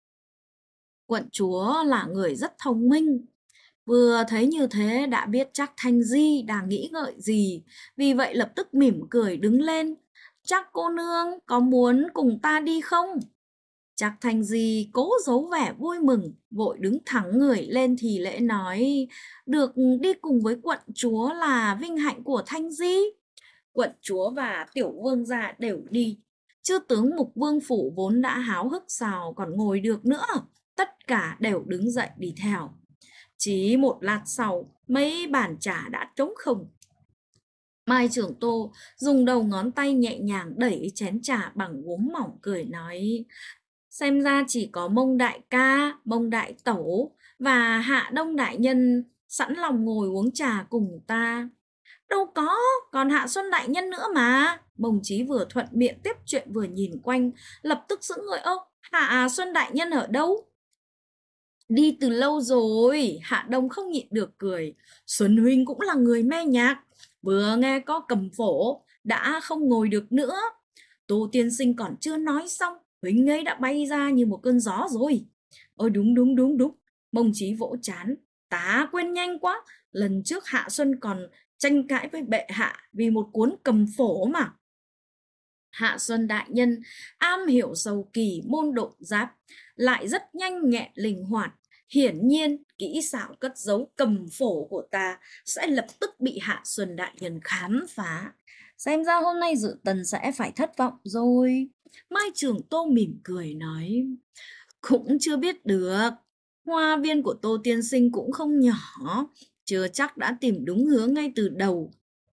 Quận chúa là người rất thông minh, vừa thấy như thế đã biết Trác Thanh Di đang nghĩ ngợi gì, vì vậy lập tức mỉm cười đứng lên. Trác cô nương có muốn cùng ta đi không? Trác Thanh Di cố giấu vẻ vui mừng, vội đứng thẳng người lên thì lễ nói: Được đi cùng với quận chúa là vinh hạnh của Thanh Di. Quận chúa và tiểu vương gia đều đi. Chư tướng Mục Vương phủ vốn đã háo hức sao còn ngồi được nữa, tất cả đều đứng dậy đi theo. Chỉ một lát sau, mấy bàn trà đã trống không. Mai Trưởng Tô dùng đầu ngón tay nhẹ nhàng đẩy chén trà bằng gốm mỏng, cười nói: Xem ra chỉ có Mông đại ca, Mông đại tẩu và Hạ Đông đại nhân sẵn lòng ngồi uống trà cùng ta. Đâu có, còn Hạ Xuân đại nhân nữa mà. Mông Chí vừa thuận miệng tiếp chuyện vừa nhìn quanh, lập tức sững người: Hạ Xuân đại nhân ở đâu? Đi từ lâu rồi. Hạ Đông không nhịn được cười: Xuân huynh cũng là người mê nhạc, vừa nghe có cầm phổ đã không ngồi được nữa. Tô tiên sinh còn chưa nói xong, huynh ấy đã bay ra như một cơn gió rồi. Ôi đúng. Mông Chí vỗ trán: Ta quên nhanh quá, lần trước Hạ Xuân còn tranh cãi với bệ hạ vì một cuốn cầm phổ mà. Hạ Xuân đại nhân am hiểu sầu kỳ môn độn giáp, lại rất nhanh nhẹn linh hoạt. Hiển nhiên kỹ xảo cất giấu cầm phổ của ta sẽ lập tức bị Hạ Xuân đại nhân khám phá. Xem ra hôm nay Dự Tần sẽ phải thất vọng rồi. Mai Trường Tô mỉm cười nói: Cũng chưa biết được, hoa viên của Tô tiên sinh cũng không nhỏ, chưa chắc đã tìm đúng hướng ngay từ đầu.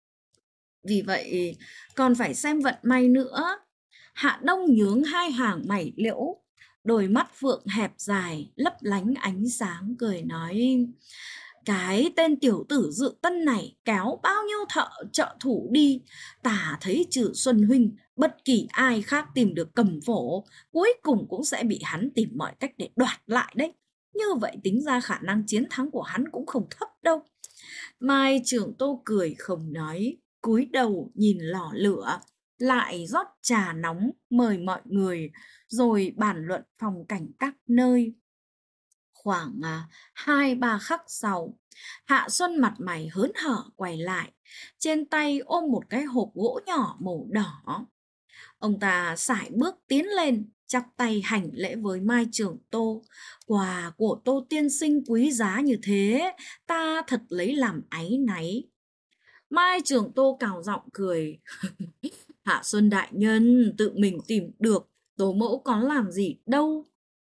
Vì vậy còn phải xem vận may nữa. Hạ Đông nhướng hai hàng mày liễu, đôi mắt phượng hẹp dài lấp lánh ánh sáng, cười nói: Cái tên tiểu tử Dự Tân này kéo bao nhiêu thợ trợ thủ đi, ta thấy trừ Xuân huynh, bất kỳ ai khác tìm được Cầm Phổ, cuối cùng cũng sẽ bị hắn tìm mọi cách để đoạt lại đấy. Như vậy tính ra khả năng chiến thắng của hắn cũng không thấp đâu. Mai Trường Tô cười không nói, cúi đầu nhìn lò lửa, lại rót trà nóng mời mọi người, rồi bàn luận phong cảnh các nơi. Khoảng 2-3 khắc sau, Hạ Xuân mặt mày hớn hở quay lại, trên tay ôm một cái hộp gỗ nhỏ màu đỏ. Ông ta sải bước tiến lên, chắp tay hành lễ với Mai Trường Tô. Quà của Tô tiên sinh quý giá như thế, ta thật lấy làm áy náy. Mai Trường Tô cào giọng cười. Hạ Xuân đại nhân tự mình tìm được, Tố mẫu có làm gì đâu.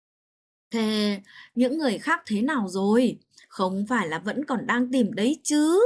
Thế những người khác thế nào rồi? Không phải là vẫn còn đang tìm đấy chứ?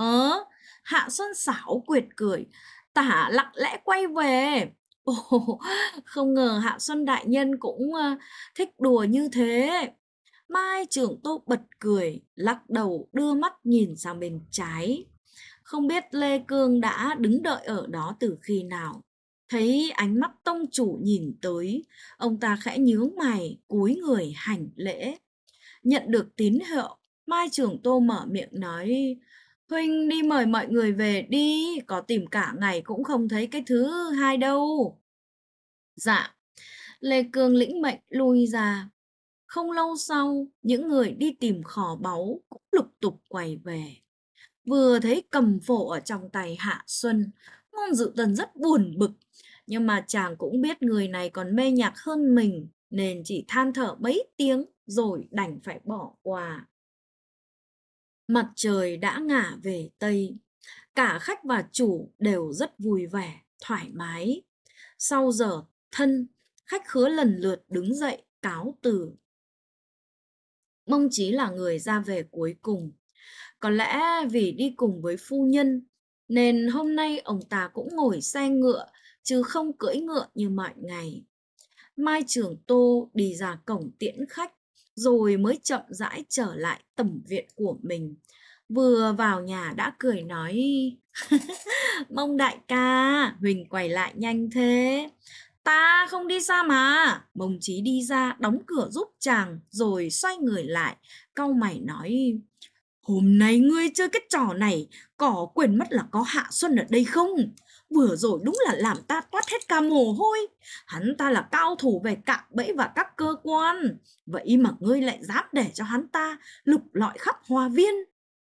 Hạ Xuân xảo quyệt cười. Tả lặng lẽ quay về. Ồ, không ngờ Hạ Xuân đại nhân cũng thích đùa như thế. Mai Trường Tô bật cười, lắc đầu đưa mắt nhìn sang bên trái. Không biết Lê Cương đã đứng đợi ở đó từ khi nào. Thấy ánh mắt tông chủ nhìn tới, ông ta khẽ nhướng mày, cúi người hành lễ. Nhận được tín hiệu, Mai Trường Tô mở miệng nói, huynh đi mời mọi người về đi, có tìm cả ngày cũng không thấy cái thứ hai đâu. Dạ, Lê Cương lĩnh mệnh lui ra. Không lâu sau, những người đi tìm kho báu cũng lục tục quay về. Vừa thấy Cầm Phổ ở trong tay Hạ Xuân, Ngôn Dự Tần rất buồn bực. Nhưng mà chàng cũng biết người này còn mê nhạc hơn mình, nên chỉ than thở mấy tiếng rồi đành phải bỏ qua. Mặt trời đã ngả về Tây, cả khách và chủ đều rất vui vẻ, thoải mái. Sau giờ thân, khách khứa lần lượt đứng dậy cáo từ. Mông Chí là người ra về cuối cùng. Có lẽ vì đi cùng với phu nhân, nên hôm nay ông ta cũng ngồi xe ngựa, chứ không cưỡi ngựa như mọi ngày. Mai Trường Tô đi ra cổng tiễn khách, rồi mới chậm rãi trở lại tẩm viện của mình. Vừa vào nhà đã cười nói, Mông đại ca, Huỳnh quay lại nhanh thế. Ta không đi xa mà. Mông Chí đi ra đóng cửa giúp chàng, rồi xoay người lại, cau mày nói, hôm nay ngươi chơi cái trò này, có quên mất là có Hạ Xuân ở đây không? Vừa rồi đúng là làm ta toát hết cả mồ hôi. Hắn ta là cao thủ về cạm bẫy và các cơ quan. Vậy mà ngươi lại dám để cho hắn ta lục lọi khắp hoa viên.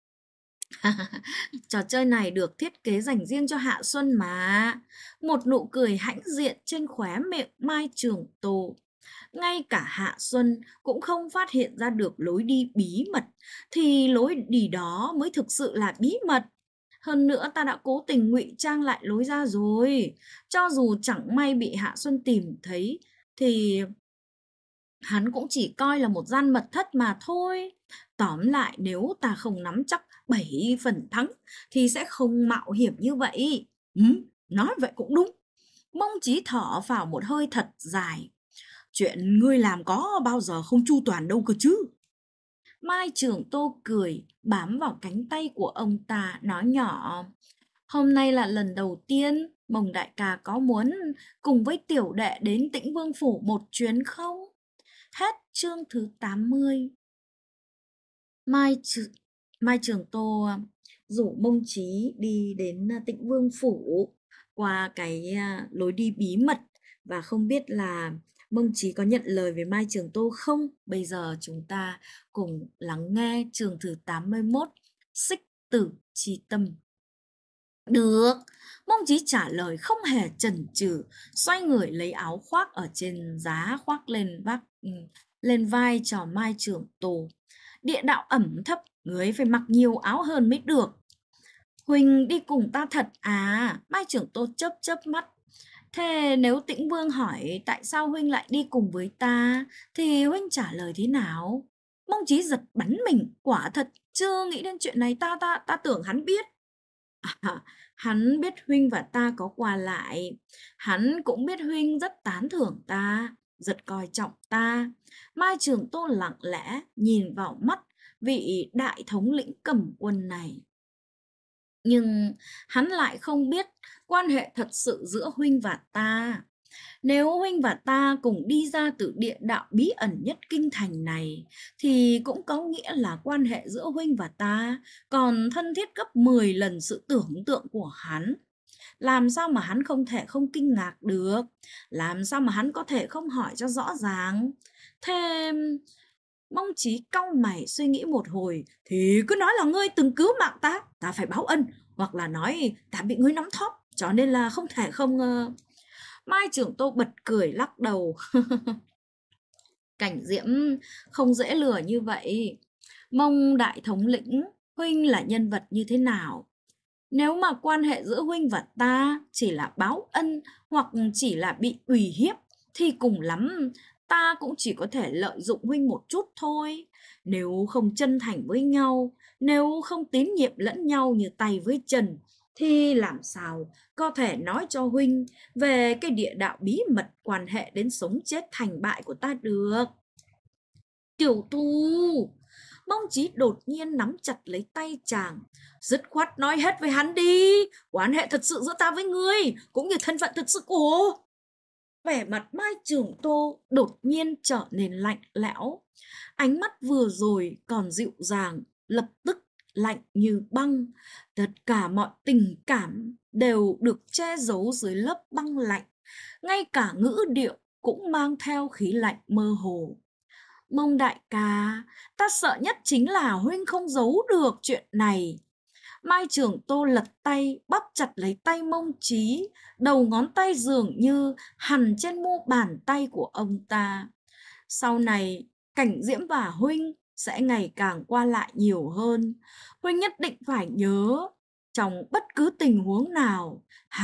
Trò chơi này được thiết kế dành riêng cho Hạ Xuân mà. Một nụ cười hãnh diện trên khóe miệng Mai Trường Tô. Ngay cả Hạ Xuân cũng không phát hiện ra được lối đi bí mật, thì lối đi đó mới thực sự là bí mật. Hơn nữa ta đã cố tình ngụy trang lại lối ra rồi. Cho dù chẳng may bị Hạ Xuân tìm thấy, thì hắn cũng chỉ coi là một gian mật thất mà thôi. Tóm lại, nếu ta không nắm chắc 7 phần thắng thì sẽ không mạo hiểm như vậy. Nói vậy cũng đúng. Mông Chí thở vào một hơi thật dài. Chuyện ngươi làm có bao giờ không chu toàn đâu cơ chứ. Mai Trường Tô cười, bám vào cánh tay của ông ta, nói nhỏ, hôm nay là lần đầu tiên, Mông đại ca có muốn cùng với tiểu đệ đến Tĩnh Vương Phủ một chuyến không? Hết chương thứ 80. Mai Trường Tô rủ Mông Chí đi đến Tĩnh Vương Phủ qua cái lối đi bí mật, và không biết là Mông Chí có nhận lời với Mai Trường Tô không? Bây giờ chúng ta cùng lắng nghe chương thứ 81, Xích Tử Chi Tâm. Được, Mông Chí trả lời không hề chần chừ, xoay người lấy áo khoác ở trên giá khoác lên vai cho Mai Trường Tô. Địa đạo ẩm thấp, người phải mặc nhiều áo hơn mới được. Huỳnh đi cùng ta thật à? Mai Trường Tô chớp chớp mắt. Thế nếu Tĩnh Vương hỏi tại sao huynh lại đi cùng với ta, thì huynh trả lời thế nào? Mông Chí giật bắn mình, quả thật chưa nghĩ đến chuyện này, ta tưởng hắn biết. Hắn biết huynh và ta có qua lại, hắn cũng biết huynh rất tán thưởng ta, rất coi trọng ta. Mai Trường Tô lặng lẽ nhìn vào mắt vị đại thống lĩnh cầm quân này. Nhưng hắn lại không biết quan hệ thật sự giữa huynh và ta. Nếu huynh và ta cùng đi ra từ địa đạo bí ẩn nhất kinh thành này, thì cũng có nghĩa là quan hệ giữa huynh và ta còn thân thiết gấp 10 lần sự tưởng tượng của hắn. Làm sao mà hắn không thể không kinh ngạc được? Làm sao mà hắn có thể không hỏi cho rõ ràng? Thế Mông Chí cau mày suy nghĩ một hồi, thì cứ nói là ngươi từng cứu mạng ta, ta phải báo ân, hoặc là nói ta bị ngươi nắm thóp, cho nên là không thể không... Mai Trưởng Tô bật cười lắc đầu. Cảnh Diễm không dễ lừa như vậy. Mông đại thống lĩnh, huynh là nhân vật như thế nào? Nếu mà quan hệ giữa huynh và ta chỉ là báo ân hoặc chỉ là bị ủy hiếp, thì cùng lắm ta cũng chỉ có thể lợi dụng huynh một chút thôi. Nếu không chân thành với nhau, nếu không tín nhiệm lẫn nhau như tay với chân, thì làm sao có thể nói cho huynh về cái địa đạo bí mật quan hệ đến sống chết thành bại của ta được? Tiểu Tu, Mông Chí đột nhiên nắm chặt lấy tay chàng, dứt khoát nói hết với hắn đi, quan hệ thật sự giữa ta với ngươi, cũng như thân phận thật sự của... Vẻ mặt Mai Trường Tô đột nhiên trở nên lạnh lẽo. Ánh mắt vừa rồi còn dịu dàng, lập tức lạnh như băng. Tất cả mọi tình cảm đều được che giấu dưới lớp băng lạnh. Ngay cả ngữ điệu cũng mang theo khí lạnh mơ hồ. Mông đại ca, ta sợ nhất chính là huynh không giấu được chuyện này. Mai Trường Tô lật tay, bóp chặt lấy tay Mông Chí, đầu ngón tay dường như hằn trên mu bàn tay của ông ta. Sau này, Cảnh Diễm và huynh sẽ ngày càng qua lại nhiều hơn. Huynh nhất định phải nhớ, trong bất cứ tình huống nào,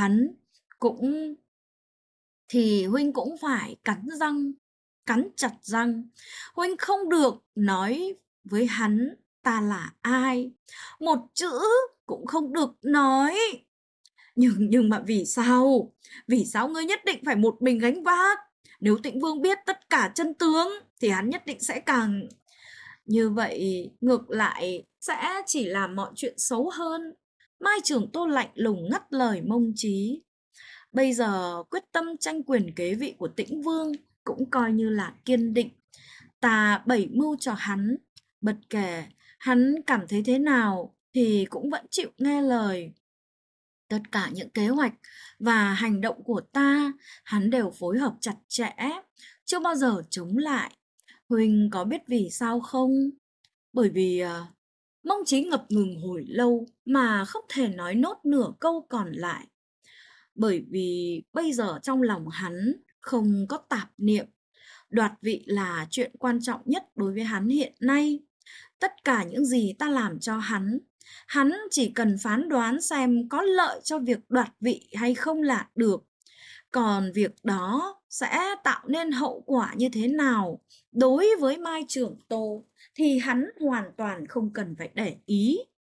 huynh cũng phải cắn chặt răng. Huynh không được nói với hắn ta là ai. Một chữ cũng không được nói. Nhưng mà vì sao? Vì sao ngươi nhất định phải một mình gánh vác? Nếu Tịnh Vương biết tất cả chân tướng thì hắn nhất định sẽ càng... Như vậy ngược lại sẽ chỉ làm mọi chuyện xấu hơn. Mai Trường Tô lạnh lùng ngắt lời Mông Chí. Bây giờ quyết tâm tranh quyền kế vị của Tĩnh Vương cũng coi như là kiên định. Ta bày mưu cho hắn, bất kể hắn cảm thấy thế nào thì cũng vẫn chịu nghe lời. Tất cả những kế hoạch và hành động của ta, hắn đều phối hợp chặt chẽ, chưa bao giờ chống lại. Huynh có biết vì sao không? Bởi vì Mông Chí ngập ngừng hồi lâu mà không thể nói nốt nửa câu còn lại. Bởi vì bây giờ trong lòng hắn không có tạp niệm. Đoạt vị là chuyện quan trọng nhất đối với hắn hiện nay. Tất cả những gì ta làm cho hắn chỉ cần phán đoán xem có lợi cho việc đoạt vị hay không là được. Còn việc đó sẽ tạo nên hậu quả như thế nào đối với Mai Trường Tô thì hắn hoàn toàn không cần phải để ý.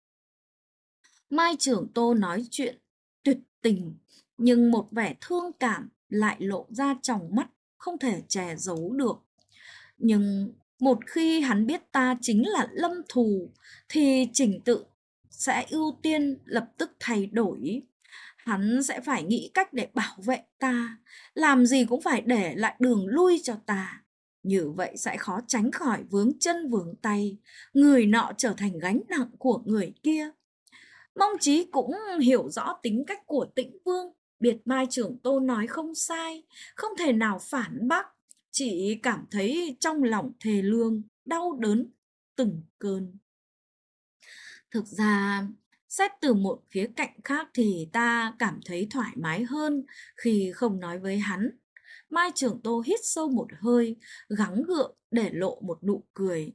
Mai Trường Tô nói chuyện tuyệt tình, nhưng một vẻ thương cảm lại lộ ra trong mắt, không thể che giấu được. Nhưng một khi hắn biết ta chính là Lâm Thù, thì trình tự sẽ ưu tiên lập tức thay đổi. Hắn sẽ phải nghĩ cách để bảo vệ ta, làm gì cũng phải để lại đường lui cho ta. Như vậy sẽ khó tránh khỏi vướng chân vướng tay, người nọ trở thành gánh nặng của người kia. Mông Chí cũng hiểu rõ tính cách của Tĩnh Vương, biết Mai Trường Tô nói không sai, không thể nào phản bác, chỉ cảm thấy trong lòng thề lương, đau đớn từng cơn. Thực ra, xét từ một khía cạnh khác thì ta cảm thấy thoải mái hơn khi không nói với hắn. Mai Trường Tô hít sâu một hơi, gắng gượng để lộ một nụ cười.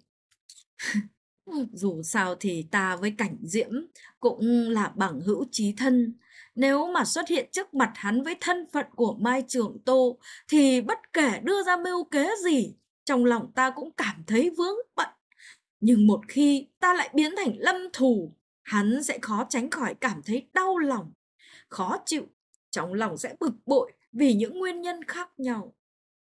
Dù sao thì ta với Cảnh Diễm cũng là bằng hữu chí thân. Nếu mà xuất hiện trước mặt hắn với thân phận của Mai Trường Tô thì bất kể đưa ra mưu kế gì, trong lòng ta cũng cảm thấy vướng bận. Nhưng một khi ta lại biến thành Lâm Thù, hắn sẽ khó tránh khỏi cảm thấy đau lòng, khó chịu, trong lòng sẽ bực bội vì những nguyên nhân khác nhau.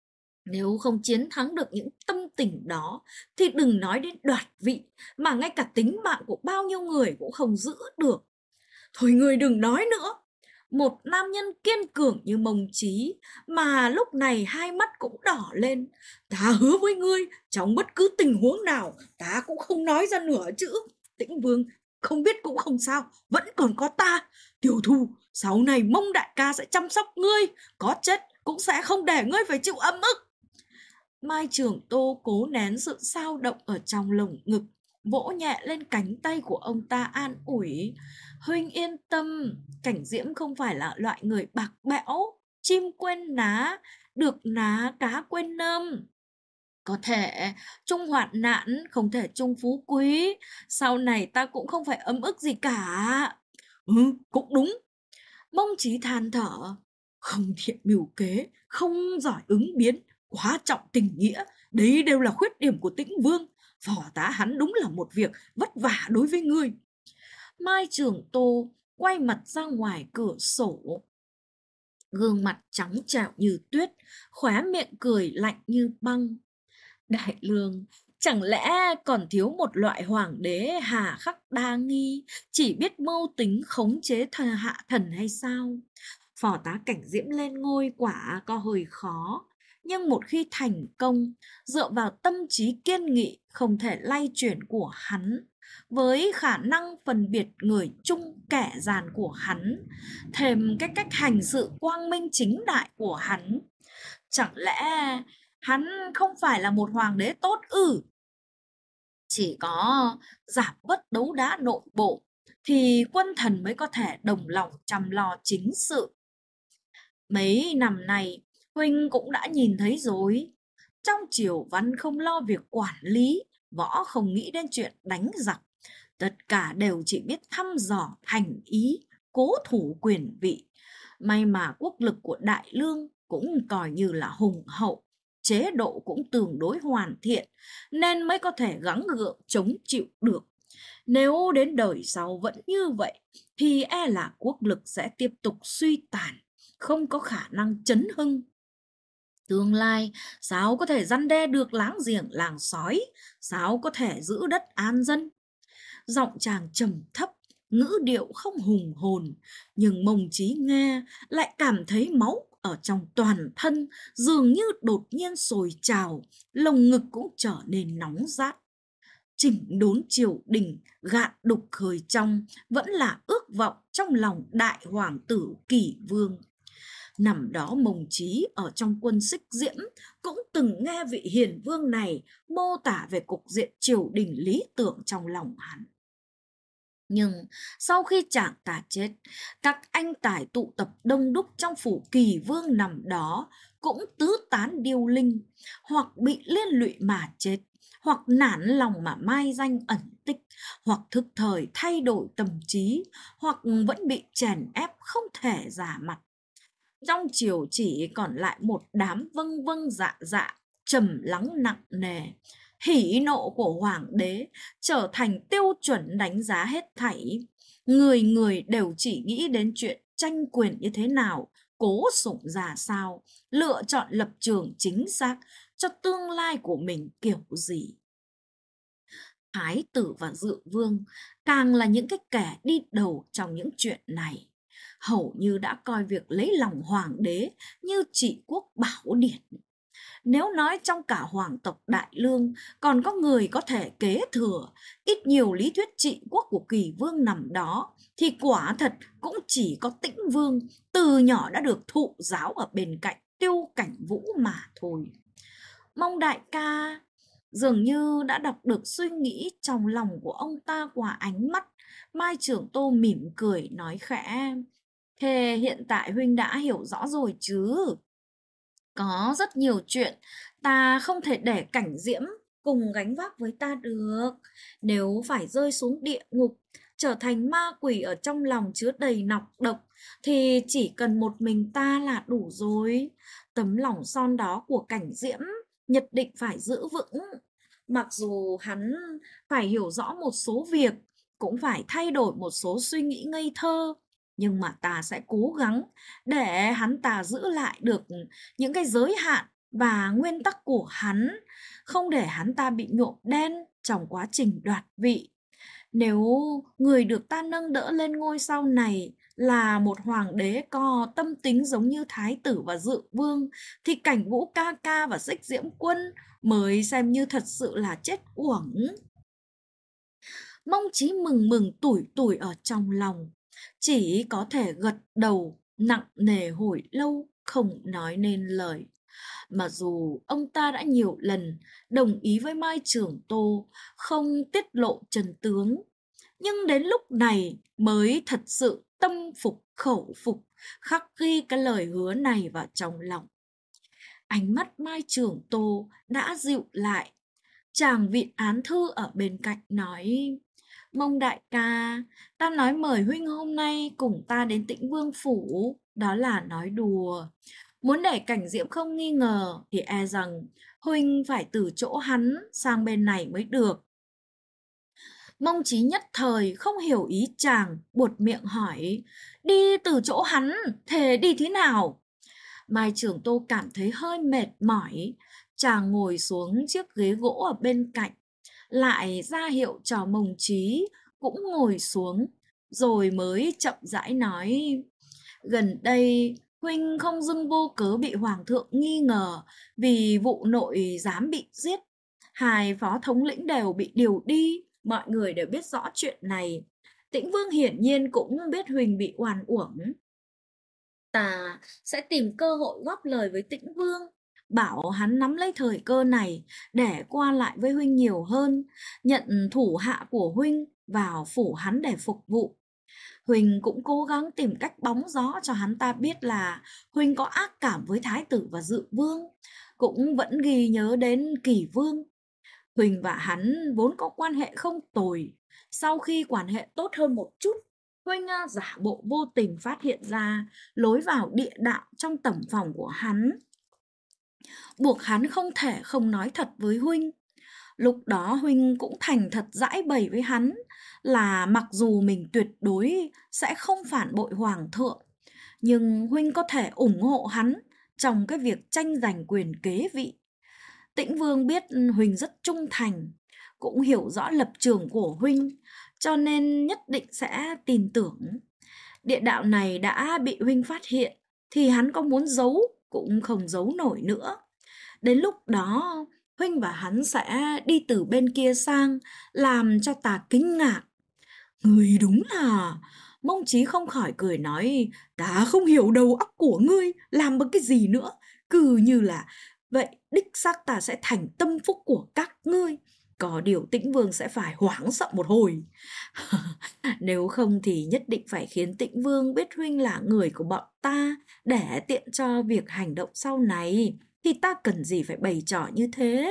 Nếu không chiến thắng được những tâm tình đó thì đừng nói đến đoạt vị, mà ngay cả tính mạng của bao nhiêu người cũng không giữ được. Thôi ngươi đừng nói nữa. Một nam nhân kiên cường như Mông Chí mà lúc này hai mắt cũng đỏ lên. Ta hứa với ngươi, trong bất cứ tình huống nào, ta cũng không nói ra nửa chữ. Tĩnh Vương không biết cũng không sao, vẫn còn có ta. Tiểu Thu, sau này Mông đại ca sẽ chăm sóc ngươi, có chết cũng sẽ không để ngươi phải chịu ấm ức. Mai Trường Tô cố nén sự xao động ở trong lồng ngực, vỗ nhẹ lên cánh tay của ông ta an ủi. Huynh yên tâm, Cảnh Diễm không phải là loại người bạc bẽo, chim quên ná, được ná cá quên nơm. Có thể chung hoạn nạn, không thể chung phú quý, sau này ta cũng không phải ấm ức gì cả. Ừ, cũng đúng. Mông Chí than thở, không thiện mưu kế, không giỏi ứng biến, quá trọng tình nghĩa, đấy đều là khuyết điểm của Tĩnh Vương. Phò tá hắn đúng là một việc vất vả đối với ngươi. Mai Trường Tô quay mặt ra ngoài cửa sổ, gương mặt trắng trẻo như tuyết, khóe miệng cười lạnh như băng. Đại Lương, chẳng lẽ còn thiếu một loại hoàng đế hà khắc đa nghi, chỉ biết mưu tính khống chế hạ thần hay sao? Phò tá Cảnh Diễm lên ngôi quả có hơi khó, nhưng một khi thành công, dựa vào tâm trí kiên nghị không thể lay chuyển của hắn, với khả năng phân biệt người chung kẻ gian của hắn, thêm cái cách hành sự quang minh chính đại của hắn, chẳng lẽ hắn không phải là một hoàng đế tốt ư? Chỉ có giảm bớt đấu đá nội bộ thì quân thần mới có thể đồng lòng chăm lo chính sự. Mấy năm nay, Huynh cũng đã nhìn thấy rồi. Trong triều văn không lo việc quản lý, võ không nghĩ đến chuyện đánh giặc. Tất cả đều chỉ biết thăm dò thành ý, cố thủ quyền vị. May mà quốc lực của Đại Lương cũng coi như là hùng hậu, chế độ cũng tương đối hoàn thiện, nên mới có thể gắng gượng chống chịu được. Nếu đến đời sau vẫn như vậy, thì e là quốc lực sẽ tiếp tục suy tàn, không có khả năng chấn hưng. Tương lai sao có thể răn đe được láng giềng làng sói, sao có thể giữ đất an dân. Giọng chàng trầm thấp, ngữ điệu không hùng hồn, nhưng Mông Chí nghe lại cảm thấy máu ở trong toàn thân dường như đột nhiên sôi trào, lồng ngực cũng trở nên nóng rát. Chỉnh đốn triều đình, gạn đục khởi trong vẫn là ước vọng trong lòng đại hoàng tử Kỷ Vương. Năm đó Mông Chí ở trong quân Xích Diễm cũng từng nghe vị hiền vương này mô tả về cục diện triều đình lý tưởng trong lòng hắn. Nhưng sau khi chàng ta chết, các anh tài tụ tập đông đúc trong phủ Kỳ Vương nằm đó cũng tứ tán điêu linh, hoặc bị liên lụy mà chết, hoặc nản lòng mà mai danh ẩn tích, hoặc thức thời thay đổi tâm trí, hoặc vẫn bị chèn ép không thể giả mặt. Trong triều chỉ còn lại một đám vâng vâng dạ dạ, trầm lắng nặng nề. Hỉ nộ của hoàng đế trở thành tiêu chuẩn đánh giá hết thảy. Người người đều chỉ nghĩ đến chuyện tranh quyền như thế nào, cố sủng ra sao, lựa chọn lập trường chính xác cho tương lai của mình kiểu gì. Thái tử và Dự Vương càng là những cái kẻ đi đầu trong những chuyện này, hầu như đã coi việc lấy lòng hoàng đế như trị quốc bảo điển. Nếu nói trong cả hoàng tộc Đại Lương còn có người có thể kế thừa ít nhiều lý thuyết trị quốc của Kỳ Vương nằm đó, thì quả thật cũng chỉ có Tĩnh Vương từ nhỏ đã được thụ giáo ở bên cạnh Tiêu Cảnh Vũ mà thôi. Mong đại ca dường như đã đọc được suy nghĩ trong lòng của ông ta qua ánh mắt. Mai Trường Tô mỉm cười nói khẽ, thế hiện tại huynh đã hiểu rõ rồi chứ? Có rất nhiều chuyện ta không thể để Cảnh Diễm cùng gánh vác với ta được. Nếu phải rơi xuống địa ngục, trở thành ma quỷ ở trong lòng chứa đầy nọc độc, thì chỉ cần một mình ta là đủ rồi. Tấm lòng son đó của Cảnh Diễm nhất định phải giữ vững. Mặc dù hắn phải hiểu rõ một số việc, cũng phải thay đổi một số suy nghĩ ngây thơ, nhưng mà ta sẽ cố gắng để hắn ta giữ lại được những cái giới hạn và nguyên tắc của hắn, không để hắn ta bị nhuộm đen trong quá trình đoạt vị. Nếu người được ta nâng đỡ lên ngôi sau này là một hoàng đế có tâm tính giống như Thái tử và Dự Vương, thì Cảnh Vũ ca ca và Xích Diễm Quân mới xem như thật sự là chết uổng. Mông Chí mừng mừng tủi tủi ở trong lòng, chỉ có thể gật đầu nặng nề hồi lâu không nói nên lời. Mặc dù ông ta đã nhiều lần đồng ý với Mai Trưởng Tô không tiết lộ chân tướng, nhưng đến lúc này mới thật sự tâm phục khẩu phục, khắc ghi cái lời hứa này vào trong lòng. Ánh mắt Mai Trưởng Tô đã dịu lại. Chàng vịn án thư ở bên cạnh nói: Mông đại ca, ta nói mời huynh hôm nay cùng ta đến Tĩnh Vương phủ, đó là nói đùa. Muốn để Cảnh Diễm không nghi ngờ thì e rằng huynh phải từ chỗ hắn sang bên này mới được. Mông Chí nhất thời không hiểu ý chàng, buột miệng hỏi: Đi từ chỗ hắn, thế đi thế nào? Mai Trưởng Tô cảm thấy hơi mệt mỏi, chàng ngồi xuống chiếc ghế gỗ ở bên cạnh, lại ra hiệu cho Mông Chí cũng ngồi xuống, rồi mới chậm rãi nói: Gần đây huynh không dưng vô cớ bị hoàng thượng nghi ngờ vì vụ nội giám bị giết, hai phó thống lĩnh đều bị điều đi, mọi người đều biết rõ chuyện này. Tĩnh Vương hiển nhiên cũng biết huynh bị oan uổng. Ta sẽ tìm cơ hội góp lời với Tĩnh Vương, bảo hắn nắm lấy thời cơ này để qua lại với huynh nhiều hơn, nhận thủ hạ của huynh vào phủ hắn để phục vụ. Huynh cũng cố gắng tìm cách bóng gió cho hắn ta biết là huynh có ác cảm với Thái tử và Dự Vương, cũng vẫn ghi nhớ đến Kỳ Vương. Huynh và hắn vốn có quan hệ không tồi, sau khi quan hệ tốt hơn một chút, huynh giả bộ vô tình phát hiện ra lối vào địa đạo trong tẩm phòng của hắn, buộc hắn không thể không nói thật với huynh. Lúc đó huynh cũng thành thật giãi bày với hắn là mặc dù mình tuyệt đối sẽ không phản bội hoàng thượng, nhưng huynh có thể ủng hộ hắn trong cái việc tranh giành quyền kế vị. Tĩnh Vương biết huynh rất trung thành, cũng hiểu rõ lập trường của huynh, cho nên nhất định sẽ tin tưởng. Địa đạo này đã bị huynh phát hiện, thì hắn có muốn giấu cũng không giấu nổi nữa. Đến lúc đó, huynh và hắn sẽ đi từ bên kia sang, làm cho ta kinh ngạc. Người đúng là... Mông Chí không khỏi cười nói: Ta không hiểu đầu óc của ngươi làm bằng cái gì nữa. Cứ như là vậy, đích xác ta sẽ thành tâm phúc của các ngươi. Có điều Tĩnh Vương sẽ phải hoảng sợ một hồi. Nếu không thì nhất định phải khiến Tĩnh Vương biết huynh là người của bọn ta, để tiện cho việc hành động sau này. Thì ta cần gì phải bày trò như thế?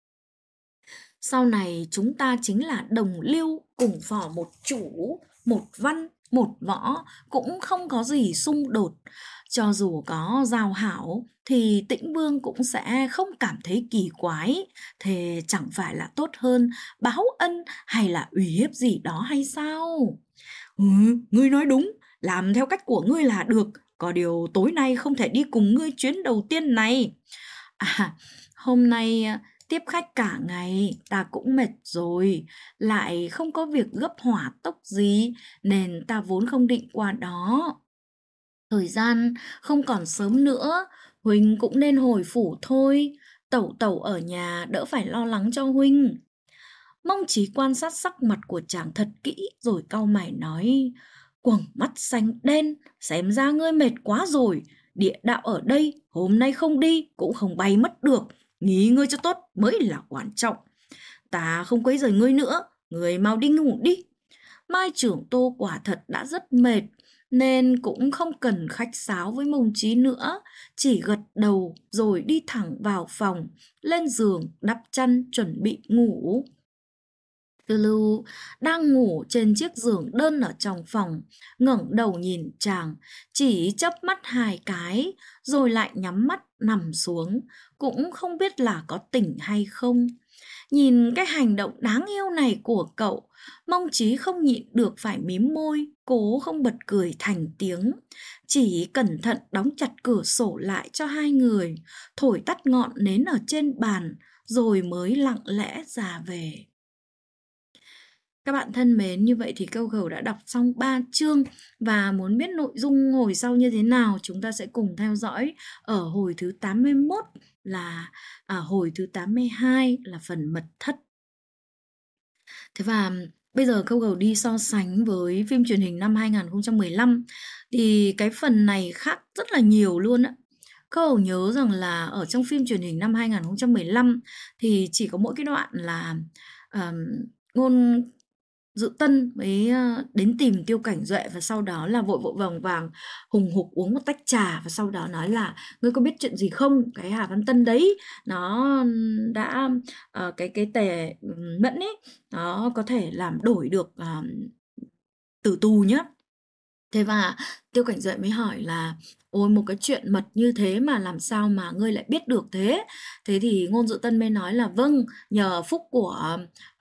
Sau này chúng ta chính là đồng lưu, cùng phò một chủ, một văn, một võ, cũng không có gì xung đột. Cho dù có giao hảo thì Tĩnh Vương cũng sẽ không cảm thấy kỳ quái. Thế chẳng phải là tốt hơn báo ân hay là uy hiếp gì đó hay sao? Ngươi nói đúng, làm theo cách của ngươi là được. Có điều tối nay không thể đi cùng ngươi chuyến đầu tiên này. Hôm nay tiếp khách cả ngày, ta cũng mệt rồi, lại không có việc gấp hỏa tốc gì, nên ta vốn không định qua đó. Thời gian không còn sớm nữa, huynh cũng nên hồi phủ thôi, tẩu tẩu ở nhà đỡ phải lo lắng cho huynh. Mông Chí quan sát sắc mặt của chàng thật kỹ rồi cau mày nói: Quầng mắt xanh đen, xem ra ngươi mệt quá rồi. Địa đạo ở đây hôm nay không đi cũng không bay mất được, nghỉ ngơi cho tốt mới là quan trọng. Ta không quấy rầy ngươi nữa, ngươi mau đi ngủ đi. Mai Trưởng Tô quả thật đã rất mệt, nên cũng không cần khách sáo với Mông Chí nữa, chỉ gật đầu rồi đi thẳng vào phòng, lên giường đắp chăn chuẩn bị ngủ. Từ Lưu đang ngủ trên chiếc giường đơn ở trong phòng, ngẩng đầu nhìn chàng, chỉ chớp mắt hai cái, rồi lại nhắm mắt nằm xuống, cũng không biết là có tỉnh hay không. Nhìn cái hành động đáng yêu này của cậu, Mông Chí không nhịn được phải mím môi, cố không bật cười thành tiếng. Chỉ cẩn thận đóng chặt cửa sổ lại cho hai người, thổi tắt ngọn nến ở trên bàn, rồi mới lặng lẽ ra về. Các bạn thân mến, như vậy thì Câu Gấu đã đọc xong 3 chương và muốn biết nội dung hồi sau như thế nào, chúng ta sẽ cùng theo dõi ở hồi thứ 81 là hồi thứ 82 là phần mật thất. Thế và bây giờ Câu Gấu đi so sánh với phim truyền hình năm 2015 thì cái phần này khác rất là nhiều luôn ạ. Câu Gấu nhớ rằng là ở trong phim truyền hình năm 2015 thì chỉ có mỗi cái đoạn là Ngôn Dự Tân mới đến tìm Tiêu Cảnh Duệ, và sau đó là vội vội vàng vàng hùng hục uống một tách trà, và sau đó nói là ngươi có biết chuyện gì không, cái Hà Văn Tân đấy nó đã cái Tề Mẫn ấy nó có thể làm đổi được tử tù nhá. Thế và Tiêu Cảnh Duệ mới hỏi là ôi, một cái chuyện mật như thế mà làm sao mà ngươi lại biết được thế? Thế thì Ngôn Dự Tân mới nói là vâng, nhờ phúc của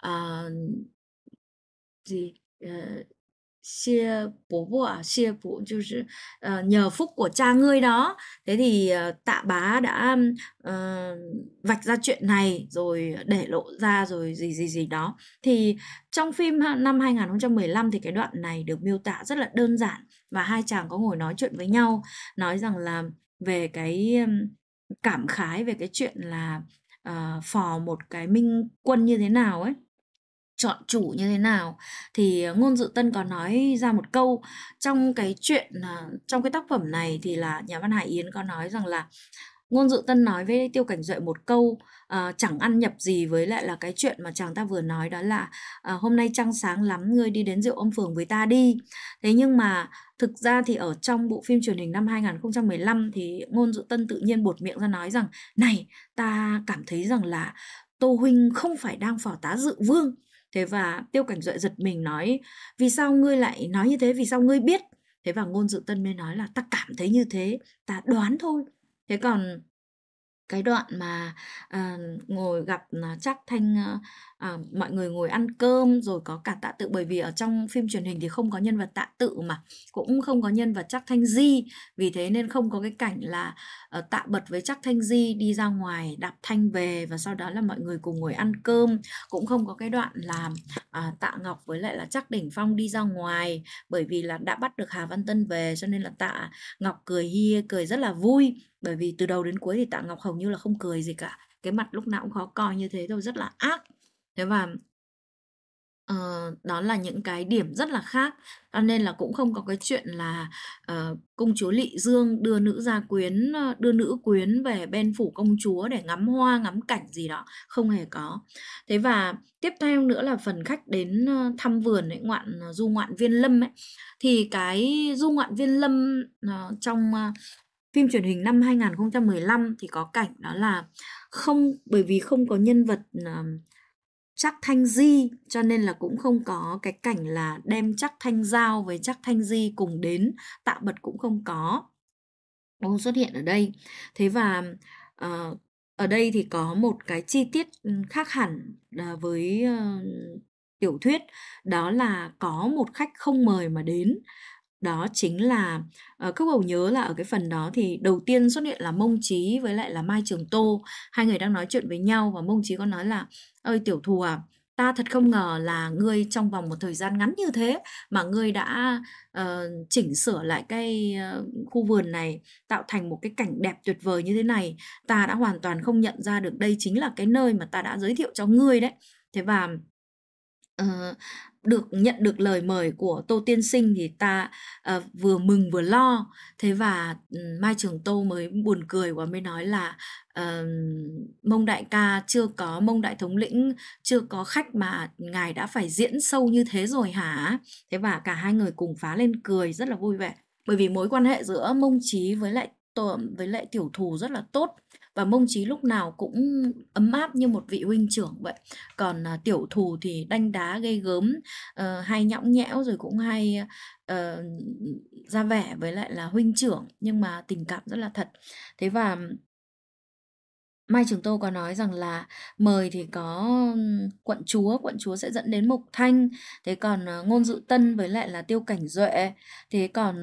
gì Xia bố bố Xia bố nhờ phúc của cha ngươi đó. Thế thì Tạ Bá đã vạch ra chuyện này rồi để lộ ra rồi gì đó. Thì trong phim năm 2015 thì cái đoạn này được miêu tả rất là đơn giản, và hai chàng có ngồi nói chuyện với nhau, nói rằng là về cái cảm khái về cái chuyện là phò một cái minh quân như thế nào ấy, chọn chủ như thế nào. Thì Ngôn Dự Tân có nói ra một câu trong cái chuyện trong cái tác phẩm này, thì là nhà văn Hải Yến có nói rằng là Ngôn Dự Tân nói với Tiêu Cảnh Duệ một câu chẳng ăn nhập gì với lại là cái chuyện mà chàng ta vừa nói, đó là hôm nay trăng sáng lắm, ngươi đi đến rượu âm phường với ta đi. Thế nhưng mà thực ra thì ở trong bộ phim truyền hình năm 2015 thì Ngôn Dự Tân tự nhiên buột miệng ra nói rằng này, ta cảm thấy rằng là Tô huynh không phải đang phò tá Dự Vương. Thế và Tiêu Cảnh Duệ giật mình nói vì sao ngươi lại nói như thế, vì sao ngươi biết? Thế và Ngôn Dự Tân mới nói là ta cảm thấy như thế, ta đoán thôi. Thế còn cái đoạn mà ngồi gặp Trác Thanh, mọi người ngồi ăn cơm rồi có cả Tạ Tự, bởi vì ở trong phim truyền hình thì không có nhân vật Tạ Tự mà cũng không có nhân vật Trác Thanh Di, vì thế nên không có cái cảnh là Tạ Bật với Trác Thanh Di đi ra ngoài đạp thanh về và sau đó là mọi người cùng ngồi ăn cơm, cũng không có cái đoạn là Tạ Ngọc với lại là Trác Đỉnh Phong đi ra ngoài, bởi vì là đã bắt được Hà Văn Tân về, cho nên là Tạ Ngọc cười hi cười rất là vui, bởi vì từ đầu đến cuối thì Tạ Ngọc hầu như là không cười gì cả, cái mặt lúc nào cũng khó coi như thế thôi, rất là ác. Thế và đó là những cái điểm rất là khác, cho nên là cũng không có cái chuyện là công chúa Lị Dương đưa nữ gia quyến, đưa nữ quyến về bên phủ công chúa để ngắm hoa ngắm cảnh gì đó, không hề có. Thế và tiếp theo nữa là phần khách đến thăm vườn ấy, du ngoạn Viên Lâm ấy, thì cái du ngoạn Viên Lâm trong phim truyền hình năm 2015 thì có cảnh đó là bởi vì không có nhân vật Trác Thanh Di, cho nên là cũng không có cái cảnh là đem Trác Thanh Giao với Trác Thanh Di cùng đến, Tạ Bật cũng không xuất hiện ở đây. Thế và ở đây thì có một cái chi tiết khác hẳn với tiểu thuyết, đó là có một khách không mời mà đến. Đó chính là các Gấu nhớ là ở cái phần đó thì đầu tiên xuất hiện là Mông Chí với lại là Mai Trường Tô, hai người đang nói chuyện với nhau, và Mông Chí có nói là ơi tiểu thù à, ta thật không ngờ là ngươi trong vòng một thời gian ngắn như thế mà ngươi đã chỉnh sửa lại cái khu vườn này, tạo thành một cái cảnh đẹp tuyệt vời như thế này. Ta đã hoàn toàn không nhận ra được đây chính là cái nơi mà ta đã giới thiệu cho ngươi đấy. Thế và nhận được lời mời của Tô tiên sinh thì ta vừa mừng vừa lo. Thế và Mai Trường Tô mới buồn cười và mới nói là Mông đại ca Mông đại thống lĩnh chưa có khách mà ngài đã phải diễn sâu như thế rồi hả? Thế và cả hai người cùng phá lên cười rất là vui vẻ, bởi vì mối quan hệ giữa Mông Chí với lại tiểu thù rất là tốt, và Mông Chí lúc nào cũng ấm áp như một vị huynh trưởng vậy. Còn Tiểu Thù thì đanh đá ghê gớm, hay nhõng nhẽo rồi cũng hay ra vẻ với lại là huynh trưởng, nhưng mà tình cảm rất là thật. Thế và Mai Trường Tô có nói rằng là mời thì có quận chúa sẽ dẫn đến Mộc Thanh, thế còn Ngôn Dự Tân với lại là Tiêu Cảnh Duệ, thế còn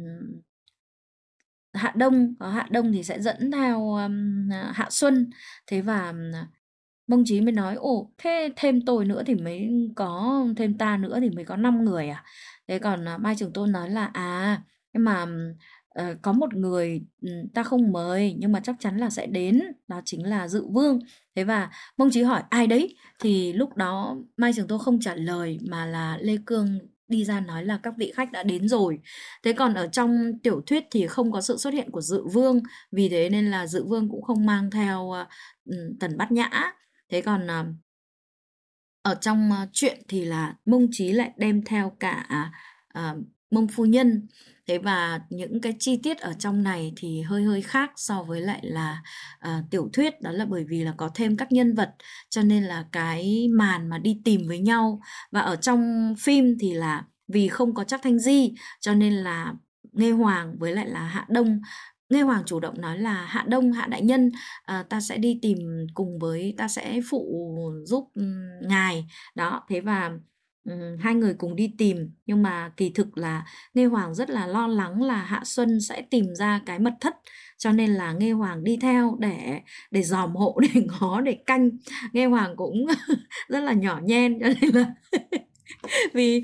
Hạ Đông, có Hạ Đông thì sẽ dẫn theo Hạ Xuân. Thế và Mông Chí mới nói: ồ, thế thêm tôi nữa thì mới có, thêm ta nữa thì mới có 5 người à? Thế còn Mai Trường Tôn nói là nhưng mà có một người ta không mời nhưng mà chắc chắn là sẽ đến, đó chính là Dự Vương. Thế và Mông Chí hỏi ai đấy, thì lúc đó Mai Trường Tôn không trả lời mà là Lê Cương đi ra nói là các vị khách đã đến rồi. Thế còn ở trong tiểu thuyết thì không có sự xuất hiện của Dự Vương, vì thế nên là Dự Vương cũng không mang theo Tần Bát Nhã. Thế còn ở trong truyện thì là Mông Chí lại đem theo cả Mông Phu Nhân. Thế và những cái chi tiết ở trong này thì hơi hơi khác so với lại là tiểu thuyết, đó là bởi vì là có thêm các nhân vật, cho nên là cái màn mà đi tìm với nhau. Và ở trong phim thì là vì không có Trác Thanh Di, cho nên là Nghê Hoàng với lại là Hạ Đông, Nghê Hoàng chủ động nói là Hạ Đông, Hạ đại nhân, ta sẽ đi tìm cùng với, ta sẽ phụ giúp ngài. Đó, thế và hai người cùng đi tìm, nhưng mà kỳ thực là Nghê Hoàng rất là lo lắng là Hạ Xuân sẽ tìm ra cái mật thất, cho nên là Nghê Hoàng đi theo để dòm hộ, để ngó, để canh. Nghê Hoàng cũng rất là nhỏ nhen, cho nên là vì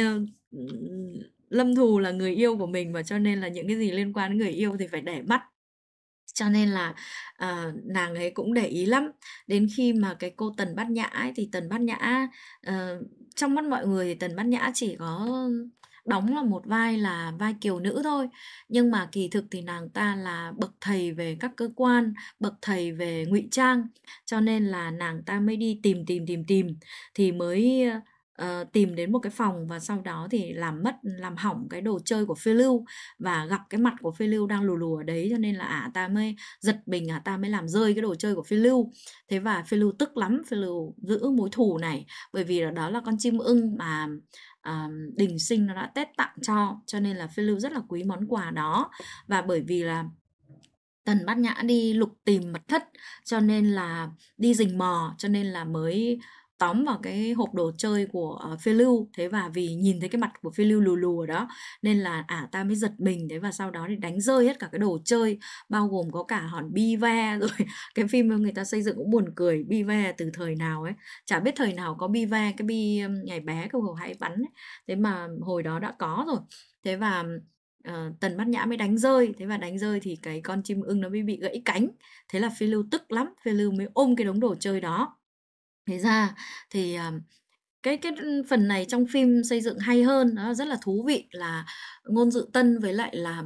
Lâm Thù là người yêu của mình mà, cho nên là những cái gì liên quan đến người yêu thì phải để mắt, cho nên là nàng ấy cũng để ý lắm. Đến khi mà cái cô Tần Bát Nhã ấy, thì Tần Bát Nhã trong mắt mọi người thì Tần Bát Nhã chỉ có đóng là một vai là vai kiều nữ thôi, nhưng mà kỳ thực thì nàng ta là bậc thầy về các cơ quan, bậc thầy về ngụy trang, cho nên là nàng ta mới đi tìm thì mới tìm đến một cái phòng, và sau đó thì làm hỏng cái đồ chơi của Phiêu Lưu, và gặp cái mặt của Phiêu Lưu đang lù lù ở đấy, cho nên là ta mới giật mình, ta mới làm rơi cái đồ chơi của Phiêu Lưu. Thế và Phiêu Lưu tức lắm, Phiêu Lưu giữ mối thù này, bởi vì đó là con chim ưng mà Đình Sinh nó đã Tết tặng cho nên là Phiêu Lưu rất là quý món quà đó. Và bởi vì là Tần Bát Nhã đi lục tìm mật thất, cho nên là đi rình mò, cho nên là mới tóm vào cái hộp đồ chơi của Phiêu Lưu. Thế và vì nhìn thấy cái mặt của Phiêu Lưu lù lù ở đó, nên là ta mới giật mình. Thế và sau đó thì đánh rơi hết cả cái đồ chơi, bao gồm có cả hòn bi ve rồi. Cái phim người ta xây dựng cũng buồn cười, bi ve từ thời nào ấy, chả biết thời nào có bi ve, cái bi ngày bé câu hầu hay bắn ấy. Thế mà hồi đó đã có rồi. Thế và Tần Bát Nhã mới đánh rơi. Thế và đánh rơi thì cái con chim ưng nó mới bị gãy cánh. Thế là Phiêu Lưu tức lắm, Phiêu Lưu mới ôm cái đống đồ chơi đó. Thế ra thì cái phần này trong phim xây dựng hay hơn, nó rất là thú vị, là Ngôn Dự Tân với lại là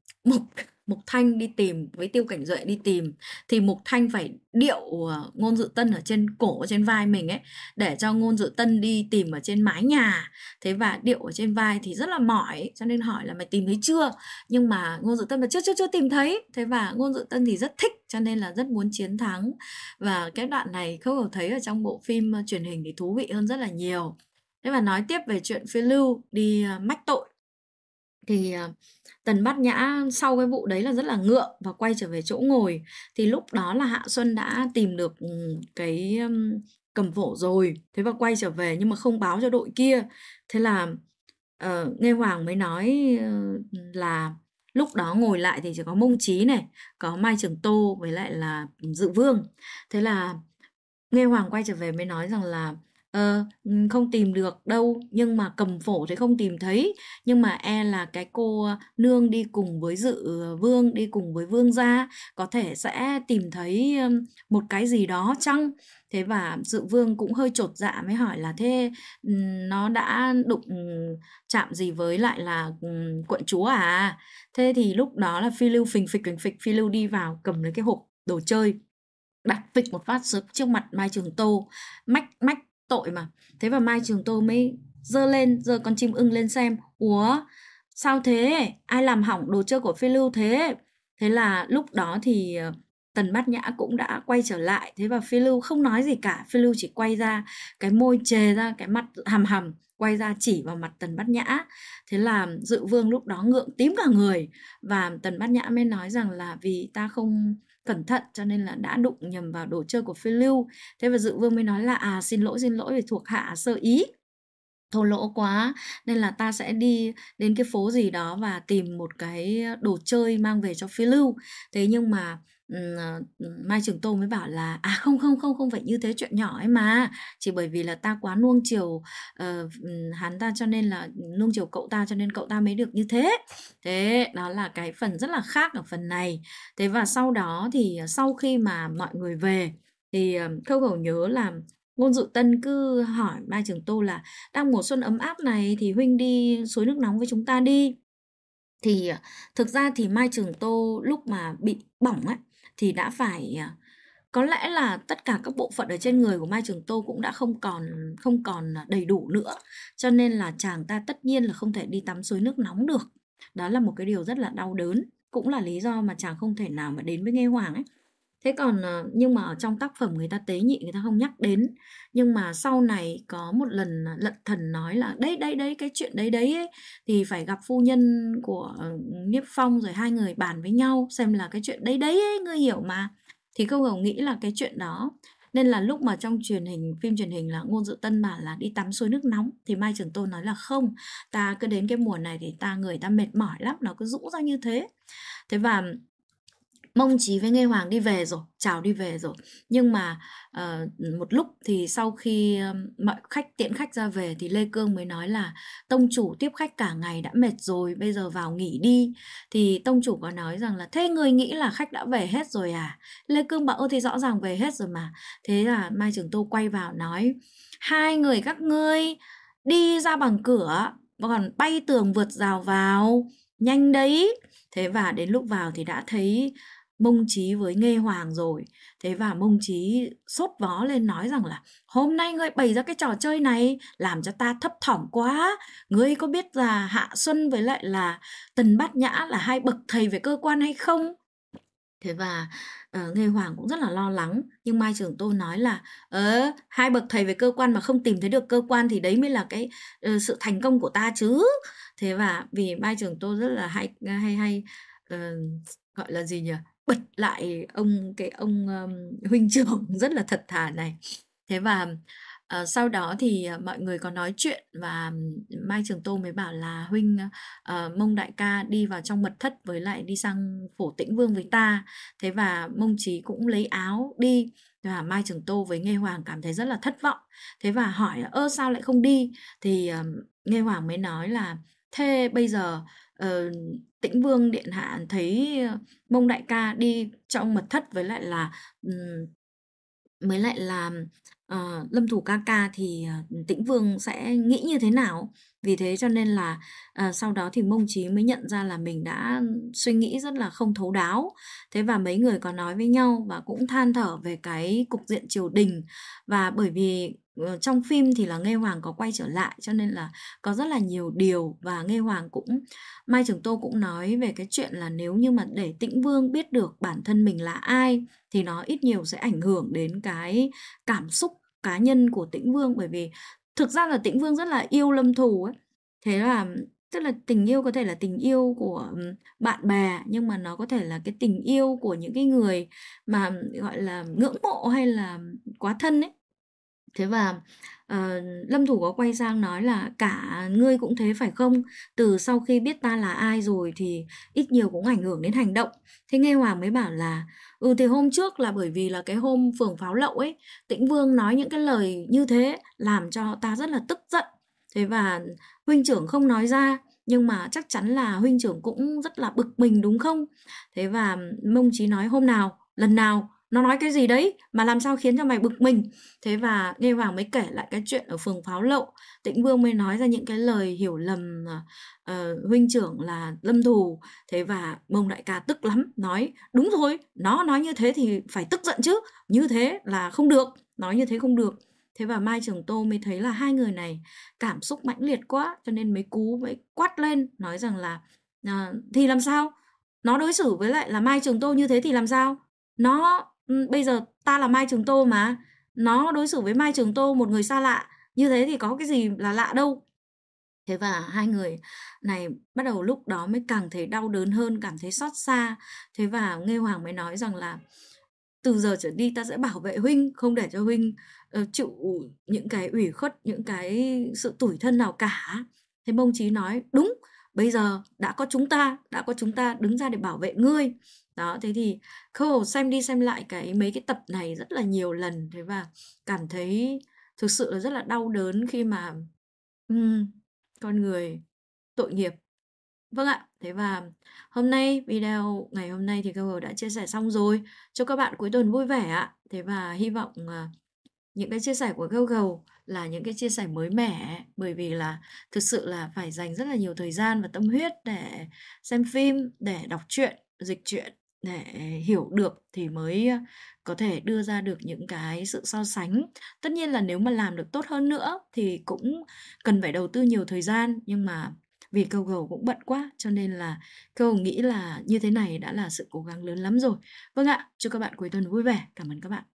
Mục Thanh đi tìm, với Tiêu Cảnh Duệ đi tìm, thì Mục Thanh phải điệu Ngôn Dự Tân ở trên cổ, ở trên vai mình ấy, để cho Ngôn Dự Tân đi tìm ở trên mái nhà. Thế và điệu ở trên vai thì rất là mỏi, cho nên hỏi là mày tìm thấy chưa, nhưng mà Ngôn Dự Tân là chưa tìm thấy. Thế và Ngôn Dự Tân thì rất thích, cho nên là rất muốn chiến thắng. Và cái đoạn này không có thấy ở trong bộ phim truyền hình thì thú vị hơn rất là nhiều. Thế và nói tiếp về chuyện Phiêu Lưu đi mách tội, thì Tần Bát Nhã sau cái vụ đấy là rất là ngượng và quay trở về chỗ ngồi. Thì lúc đó là Hạ Xuân đã tìm được cái cầm phổ rồi, thế và quay trở về nhưng mà không báo cho đội kia. Thế là Nghê Hoàng mới nói là lúc đó ngồi lại thì chỉ có Mông Chí này, có Mai Trường Tô với lại là Dự Vương. Thế là Nghê Hoàng quay trở về mới nói rằng là không tìm được đâu, nhưng mà cầm phổ thì không tìm thấy, nhưng mà là cái cô nương đi cùng với Dự Vương, đi cùng với Vương gia, có thể sẽ tìm thấy một cái gì đó chăng. Thế và Dự Vương cũng hơi chột dạ mới hỏi là thế nó đã đụng chạm gì với lại là quận chúa à. Thế thì lúc đó là Phi Lưu phình phịch Phi Lưu đi vào cầm lấy cái hộp đồ chơi, đặt phịch một phát trước mặt Mai Trường Tô, mách tội mà. Thế và Mai Trường Tô mới giơ con chim ưng lên xem. Ủa sao thế, ai làm hỏng đồ chơi của Phi Lưu thế? Thế là lúc đó thì Tần Bát Nhã cũng đã quay trở lại. Thế và Phiêu Lưu không nói gì cả, Phiêu Lưu chỉ quay ra cái môi chề ra, cái mắt hằm hằm quay ra chỉ vào mặt Tần Bát Nhã. Thế là Dự Vương lúc đó ngượng tím cả người, và Tần Bát Nhã mới nói rằng là vì ta không cẩn thận cho nên là đã đụng nhầm vào đồ chơi của Phiêu Lưu. Thế và Dự Vương mới nói là xin lỗi vì thuộc hạ sơ ý, thô lỗ quá, nên là ta sẽ đi đến cái phố gì đó và tìm một cái đồ chơi mang về cho Phiêu Lưu. Thế nhưng mà Mai Trường Tô mới bảo là không phải như thế, chuyện nhỏ ấy mà, chỉ bởi vì là ta quá nuông chiều hắn ta, cho nên là nuông chiều cậu ta, cho nên cậu ta mới được như thế. Thế đó là cái phần rất là khác ở phần này. Thế và sau đó thì sau khi mà mọi người về thì Khâu Khẩu nhớ là Ngôn Dụ Tân cứ hỏi Mai Trường Tô là đang mùa xuân ấm áp này thì huynh đi suối nước nóng với chúng ta đi. Thì thực ra thì Mai Trường Tô lúc mà bị bỏng ấy thì đã phải có lẽ là tất cả các bộ phận ở trên người của Mai Trường Tô cũng đã không còn đầy đủ nữa, cho nên là chàng ta tất nhiên là không thể đi tắm suối nước nóng được. Đó là một cái điều rất là đau đớn, cũng là lý do mà chàng không thể nào mà đến với Nghê Hoàng ấy. Thế còn nhưng mà ở trong tác phẩm người ta tế nhị, người ta không nhắc đến. Nhưng mà sau này có một lần Lận Thần nói là đấy cái chuyện đấy ấy, thì phải gặp phu nhân của Niếp Phong rồi hai người bàn với nhau xem là cái chuyện đấy ấy, ngươi hiểu mà. Thì Khâu Khẩu nghĩ là cái chuyện đó, nên là lúc mà trong phim truyền hình là Ngôn Dụ Tân bảo là đi tắm suối nước nóng, thì Mai Trường Tô nói là không, ta cứ đến cái mùa này thì người ta mệt mỏi lắm, nó cứ rũ ra như thế. Thế và Mông Chí với Nghê Hoàng đi về rồi, chào đi về rồi. Nhưng mà một lúc thì sau khi mọi khách tiễn khách ra về thì Lê Cương mới nói là tông chủ tiếp khách cả ngày đã mệt rồi, bây giờ vào nghỉ đi. Thì tông chủ có nói rằng là thế người nghĩ là khách đã về hết rồi à? Lê Cương bảo thì rõ ràng về hết rồi mà. Thế là Mai Trường Tô quay vào nói, hai người các ngươi đi ra bằng cửa, còn bay tường vượt rào vào, nhanh đấy. Thế và đến lúc vào thì đã thấy Mông Chí với Nghê Hoàng rồi. Thế và Mông Chí sốt vó lên nói rằng là hôm nay ngươi bày ra cái trò chơi này làm cho ta thấp thỏm quá. Ngươi có biết là Hạ Xuân với lại là Tần Bát Nhã là hai bậc thầy về cơ quan hay không? Thế và Nghê Hoàng cũng rất là lo lắng. Nhưng Mai Trường Tô nói là hai bậc thầy về cơ quan mà không tìm thấy được cơ quan thì đấy mới là cái sự thành công của ta chứ. Thế và vì Mai Trường Tô rất là hay gọi là gì nhỉ, bật lại ông huynh trưởng rất là thật thà này. Thế và sau đó thì mọi người có nói chuyện và Mai Trường Tô mới bảo là huynh Mông đại ca đi vào trong mật thất với lại đi sang Phổ Tĩnh Vương với ta. Thế và Mông Chí cũng lấy áo đi, và Mai Trường Tô với Nghê Hoàng cảm thấy rất là thất vọng. Thế và hỏi là sao lại không đi? Thì Nghê Hoàng mới nói là thế bây giờ Tĩnh Vương điện hạ thấy Mông đại ca đi trong mật thất với lại là Lâm Thủ ca ca thì Tĩnh Vương sẽ nghĩ như thế nào? Vì thế cho nên là sau đó thì Mông Chí mới nhận ra là mình đã suy nghĩ rất là không thấu đáo. Thế và mấy người có nói với nhau và cũng than thở về cái cục diện triều đình. Và bởi vì trong phim thì là Nghê Hoàng có quay trở lại, cho nên là có rất là nhiều điều, và Mai Trường Tô cũng nói về cái chuyện là nếu như mà để Tĩnh Vương biết được bản thân mình là ai thì nó ít nhiều sẽ ảnh hưởng đến cái cảm xúc cá nhân của Tĩnh Vương, bởi vì thực ra là Tĩnh Vương rất là yêu Lâm Thù ấy. Thế là tức là tình yêu có thể là tình yêu của bạn bè, nhưng mà nó có thể là cái tình yêu của những cái người mà gọi là ngưỡng mộ hay là quá thân ấy. Thế và Lâm Thủ có quay sang nói là cả ngươi cũng thế phải không? Từ sau khi biết ta là ai rồi thì ít nhiều cũng ảnh hưởng đến hành động. Thế Nghê Hoàng mới bảo là thì hôm trước là bởi vì là cái hôm phường pháo lậu ấy, Tĩnh Vương nói những cái lời như thế làm cho ta rất là tức giận. Thế và huynh trưởng không nói ra, nhưng mà chắc chắn là huynh trưởng cũng rất là bực mình đúng không? Thế và Mông Chí nói hôm nào, lần nào nó nói cái gì đấy mà làm sao khiến cho mày bực mình? Thế và Nghê Hoàng mới kể lại cái chuyện ở phường pháo lậu. Tĩnh Vương mới nói ra những cái lời hiểu lầm huynh trưởng là Lâm Thù. Thế và Mông đại ca tức lắm, nói đúng rồi, nó nói như thế thì phải tức giận chứ, như thế là không được, nói như thế không được. Thế và Mai Trường Tô mới thấy là hai người này cảm xúc mãnh liệt quá, cho nên mới quát lên, nói rằng là thì làm sao? Nó đối xử với lại là Mai Trường Tô như thế thì làm sao? Nó bây giờ ta là Mai Trường Tô mà, nó đối xử với Mai Trường Tô, một người xa lạ như thế thì có cái gì là lạ đâu. Thế và hai người này bắt đầu lúc đó mới càng thấy đau đớn hơn, cảm thấy xót xa. Thế và Nghê Hoàng mới nói rằng là từ giờ trở đi ta sẽ bảo vệ huynh, không để cho huynh chịu những cái ủy khuất, những cái sự tủi thân nào cả. Thế Mông Chí nói đúng, bây giờ đã có chúng ta đứng ra để bảo vệ ngươi. Đó, thế thì Khâu Hầu xem đi xem lại mấy cái tập này rất là nhiều lần, thế và cảm thấy thực sự là rất là đau đớn khi mà con người tội nghiệp. Vâng ạ, thế và video ngày hôm nay thì Google đã chia sẻ xong rồi. Chúc các bạn cuối tuần vui vẻ ạ. Thế và hy vọng những cái chia sẻ của Google là những cái chia sẻ mới mẻ, bởi vì là thực sự là phải dành rất là nhiều thời gian và tâm huyết để xem phim, để đọc truyện, dịch truyện, để hiểu được thì mới có thể đưa ra được những cái sự so sánh. Tất nhiên là nếu mà làm được tốt hơn nữa thì cũng cần phải đầu tư nhiều thời gian, nhưng mà vì Google cũng bận quá cho nên là Google nghĩ là như thế này đã là sự cố gắng lớn lắm rồi. Vâng ạ, chúc các bạn cuối tuần vui vẻ. Cảm ơn các bạn.